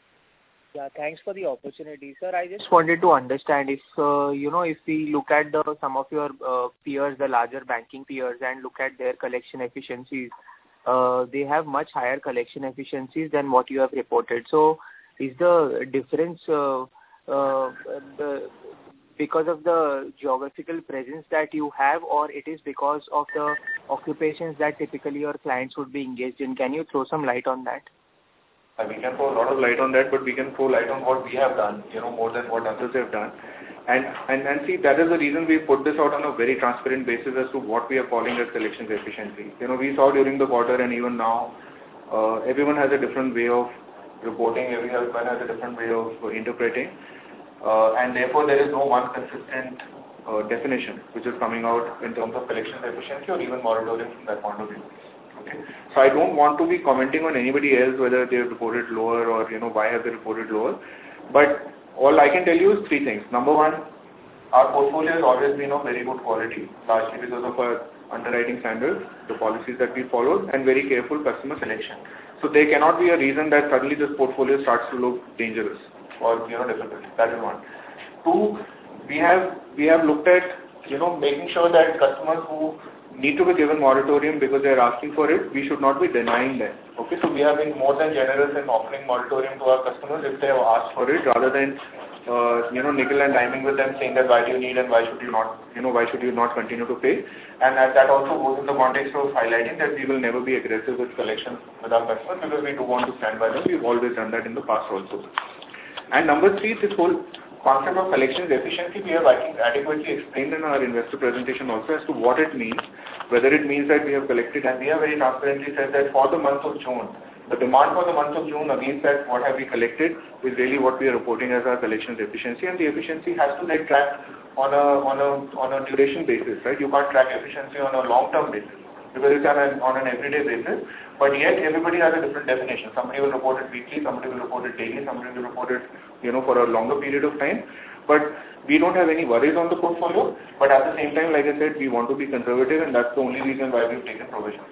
Yeah, thanks for the opportunity, sir. I just wanted to understand if, uh, you know, if we look at the some of your uh, peers, the larger banking peers, and look at their collection efficiencies, uh, they have much higher collection efficiencies than what you have reported. So is the difference uh, uh, the because of the geographical presence that you have, or it is because of the occupations that typically your clients would be engaged in? Can you throw some light on that? Uh, we can throw a lot of light on that, but we can throw light on what we have done, you know, more than what others have done. And, and, and see, that is the reason we put this out on a very transparent basis as to what we are calling as collections efficiency. You know, we saw during the quarter and even now, uh, everyone has a different way of reporting, everyone has a different way of uh, interpreting. Uh, and therefore, there is no one consistent uh, definition which is coming out in terms of collections efficiency or even moratorium from that point of view. Okay. So I don't want to be commenting on anybody else whether they have reported lower or, you know, why have they reported lower. But all I can tell you is three things. Number one, our portfolio has always been of very good quality, largely because of our underwriting standards, the policies that we followed, and very careful customer selection. So there cannot be a reason that suddenly this portfolio starts to look dangerous or, you know, difficult. That is one. Two, we have we have looked at, you know, making sure that customers who need to be given moratorium because they are asking for it, we should not be denying them. Okay, so we have been more than generous in offering moratorium to our customers if they have asked for it, rather than uh, you know, nickel and diming with them, saying that why do you need and why should you not, you know, why should you not continue to pay. And that, that also goes in the context of highlighting that we will never be aggressive with collections with our customers because we do want to stand by them. We've always done that in the past also. And number three, this whole concept of collections efficiency, we have, I think, adequately explained in our investor presentation also as to what it means, whether it means that we have collected, and we have very transparently said that for the month of June, the demand for the month of June against that what have we collected is really what we are reporting as our collections efficiency, and the efficiency has to get tracked on a on a on a duration basis, right? You can't track efficiency on a long-term basis because it's on an, on an everyday basis, but yet everybody has a different definition. Somebody will report it weekly, somebody will report it daily, somebody will report it, you know, for a longer period of time. But we don't have any worries on the portfolio, but at the same time, like I said, we want to be conservative, and that's the only reason why we've taken provisions.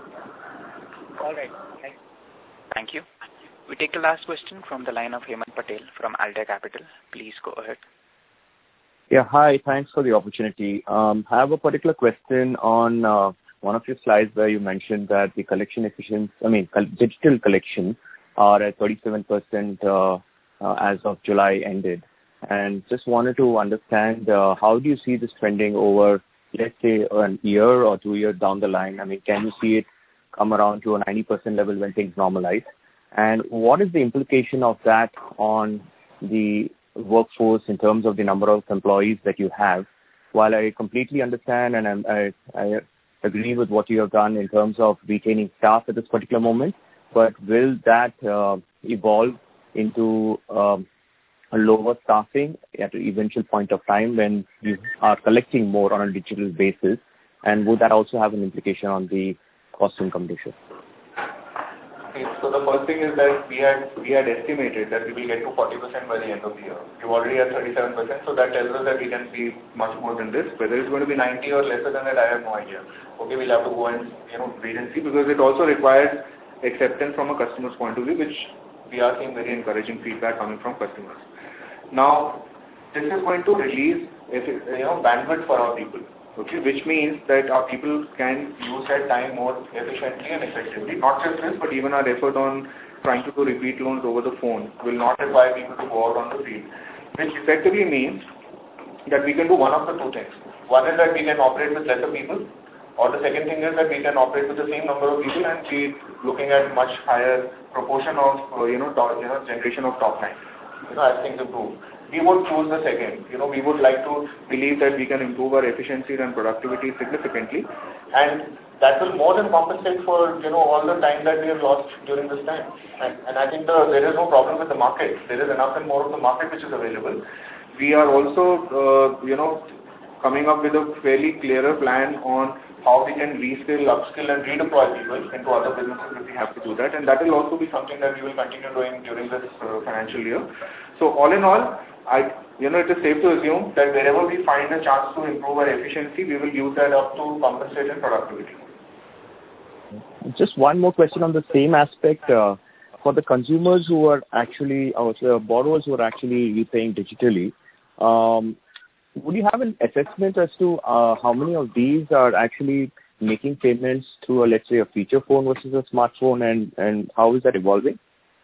All right. Thanks. Thank you. We take the last question from the line of Hemant Patel from Alder Capital. Please go ahead. Yeah, hi. Thanks for the opportunity. Um, I have a particular question on uh, one of your slides where you mentioned that the collection efficiency, I mean, digital collection are at thirty-seven percent uh, uh, as of July ended. And just wanted to understand uh, how do you see this trending over, let's say, a year or two years down the line? I mean, can you see it come around to a ninety percent level when things normalize? And what is the implication of that on the workforce in terms of the number of employees that you have. While I completely understand and I'm, I, I agree with what you have done in terms of retaining staff at this particular moment, but will that uh, evolve into um, a lower staffing at an eventual point of time when you are collecting more on a digital basis? And would that also have an implication on the cost income ratio? Okay, so the first thing is that we had we had estimated that we will get to forty percent by the end of the year. We're already at thirty-seven percent, so that tells us that we can see much more than this. Whether it's going to be ninety or lesser than that, I have no idea. Okay, we'll have to go and you know wait and see, because it also requires acceptance from a customer's point of view, which we are seeing very encouraging feedback coming from customers. Now, this is going to release you know bandwidth for our people. Okay, which means that our people can use their time more efficiently and effectively. Not just this, but even our effort on trying to do repeat loans over the phone will not require people to go out on the field, which effectively means that we can do one of the two things. One is that we can operate with lesser people, or the second thing is that we can operate with the same number of people and be looking at much higher proportion of uh, you know top, you know generation of top line, you know as things improve. We would choose the second. You know, we would like to believe that we can improve our efficiency and productivity significantly, and that will more than compensate for you know all the time that we have lost during this time. And, and I think the, there is no problem with the market. There is enough and more of the market which is available. We are also uh, you know coming up with a fairly clearer plan on how we can reskill, upskill, and redeploy people into other businesses if we have to do that, and that will also be something that we will continue doing during this uh, financial year. So all in all, I, you know, it is safe to assume that wherever we find a chance to improve our efficiency, we will use that up to compensate in productivity. Just one more question on the same aspect. Uh, for the consumers who are actually, or uh, borrowers who are actually repaying digitally, um, would you have an assessment as to uh, how many of these are actually making payments through, a, let's say, a feature phone versus a smartphone, and, and how is that evolving?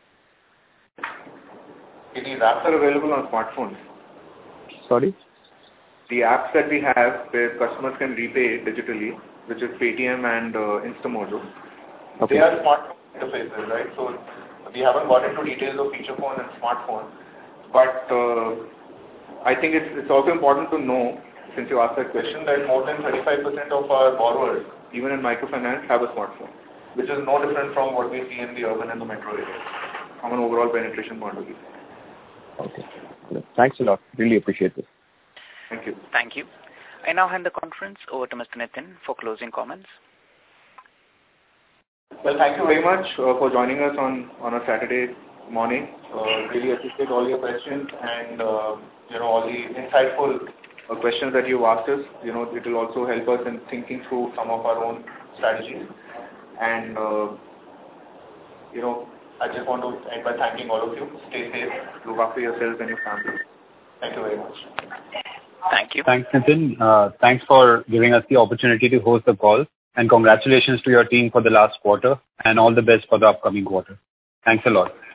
These apps are available on smartphones. Sorry? The apps that we have where customers can repay digitally, which is Paytm and uh, InstaMojo, okay. They are smartphone interfaces, right? So we haven't got into details of feature phone and smartphone, but uh, I think it's, it's also important to know, since you asked that question, that more than thirty-five percent of our borrowers, even in microfinance, have a smartphone, which is no different from what we see in the urban and the metro areas, from an overall penetration point of view. Okay. Thanks a lot. Really appreciate this. Thank you. Thank you. I now hand the conference over to Mister Nitin for closing comments. Well, thank you very much uh, for joining us on, on a Saturday morning. Uh, really appreciate all your questions and uh, you know all the insightful uh, questions that you've asked us. You know, it will also help us in thinking through some of our own strategies. And uh, you know, I just want to end by thanking all of you. Stay safe. Look after yourselves and your family. Thank you very much. Thank you. Thanks, Nitin. Uh, thanks for giving us the opportunity to host the call. And congratulations to your team for the last quarter and all the best for the upcoming quarter. Thanks a lot.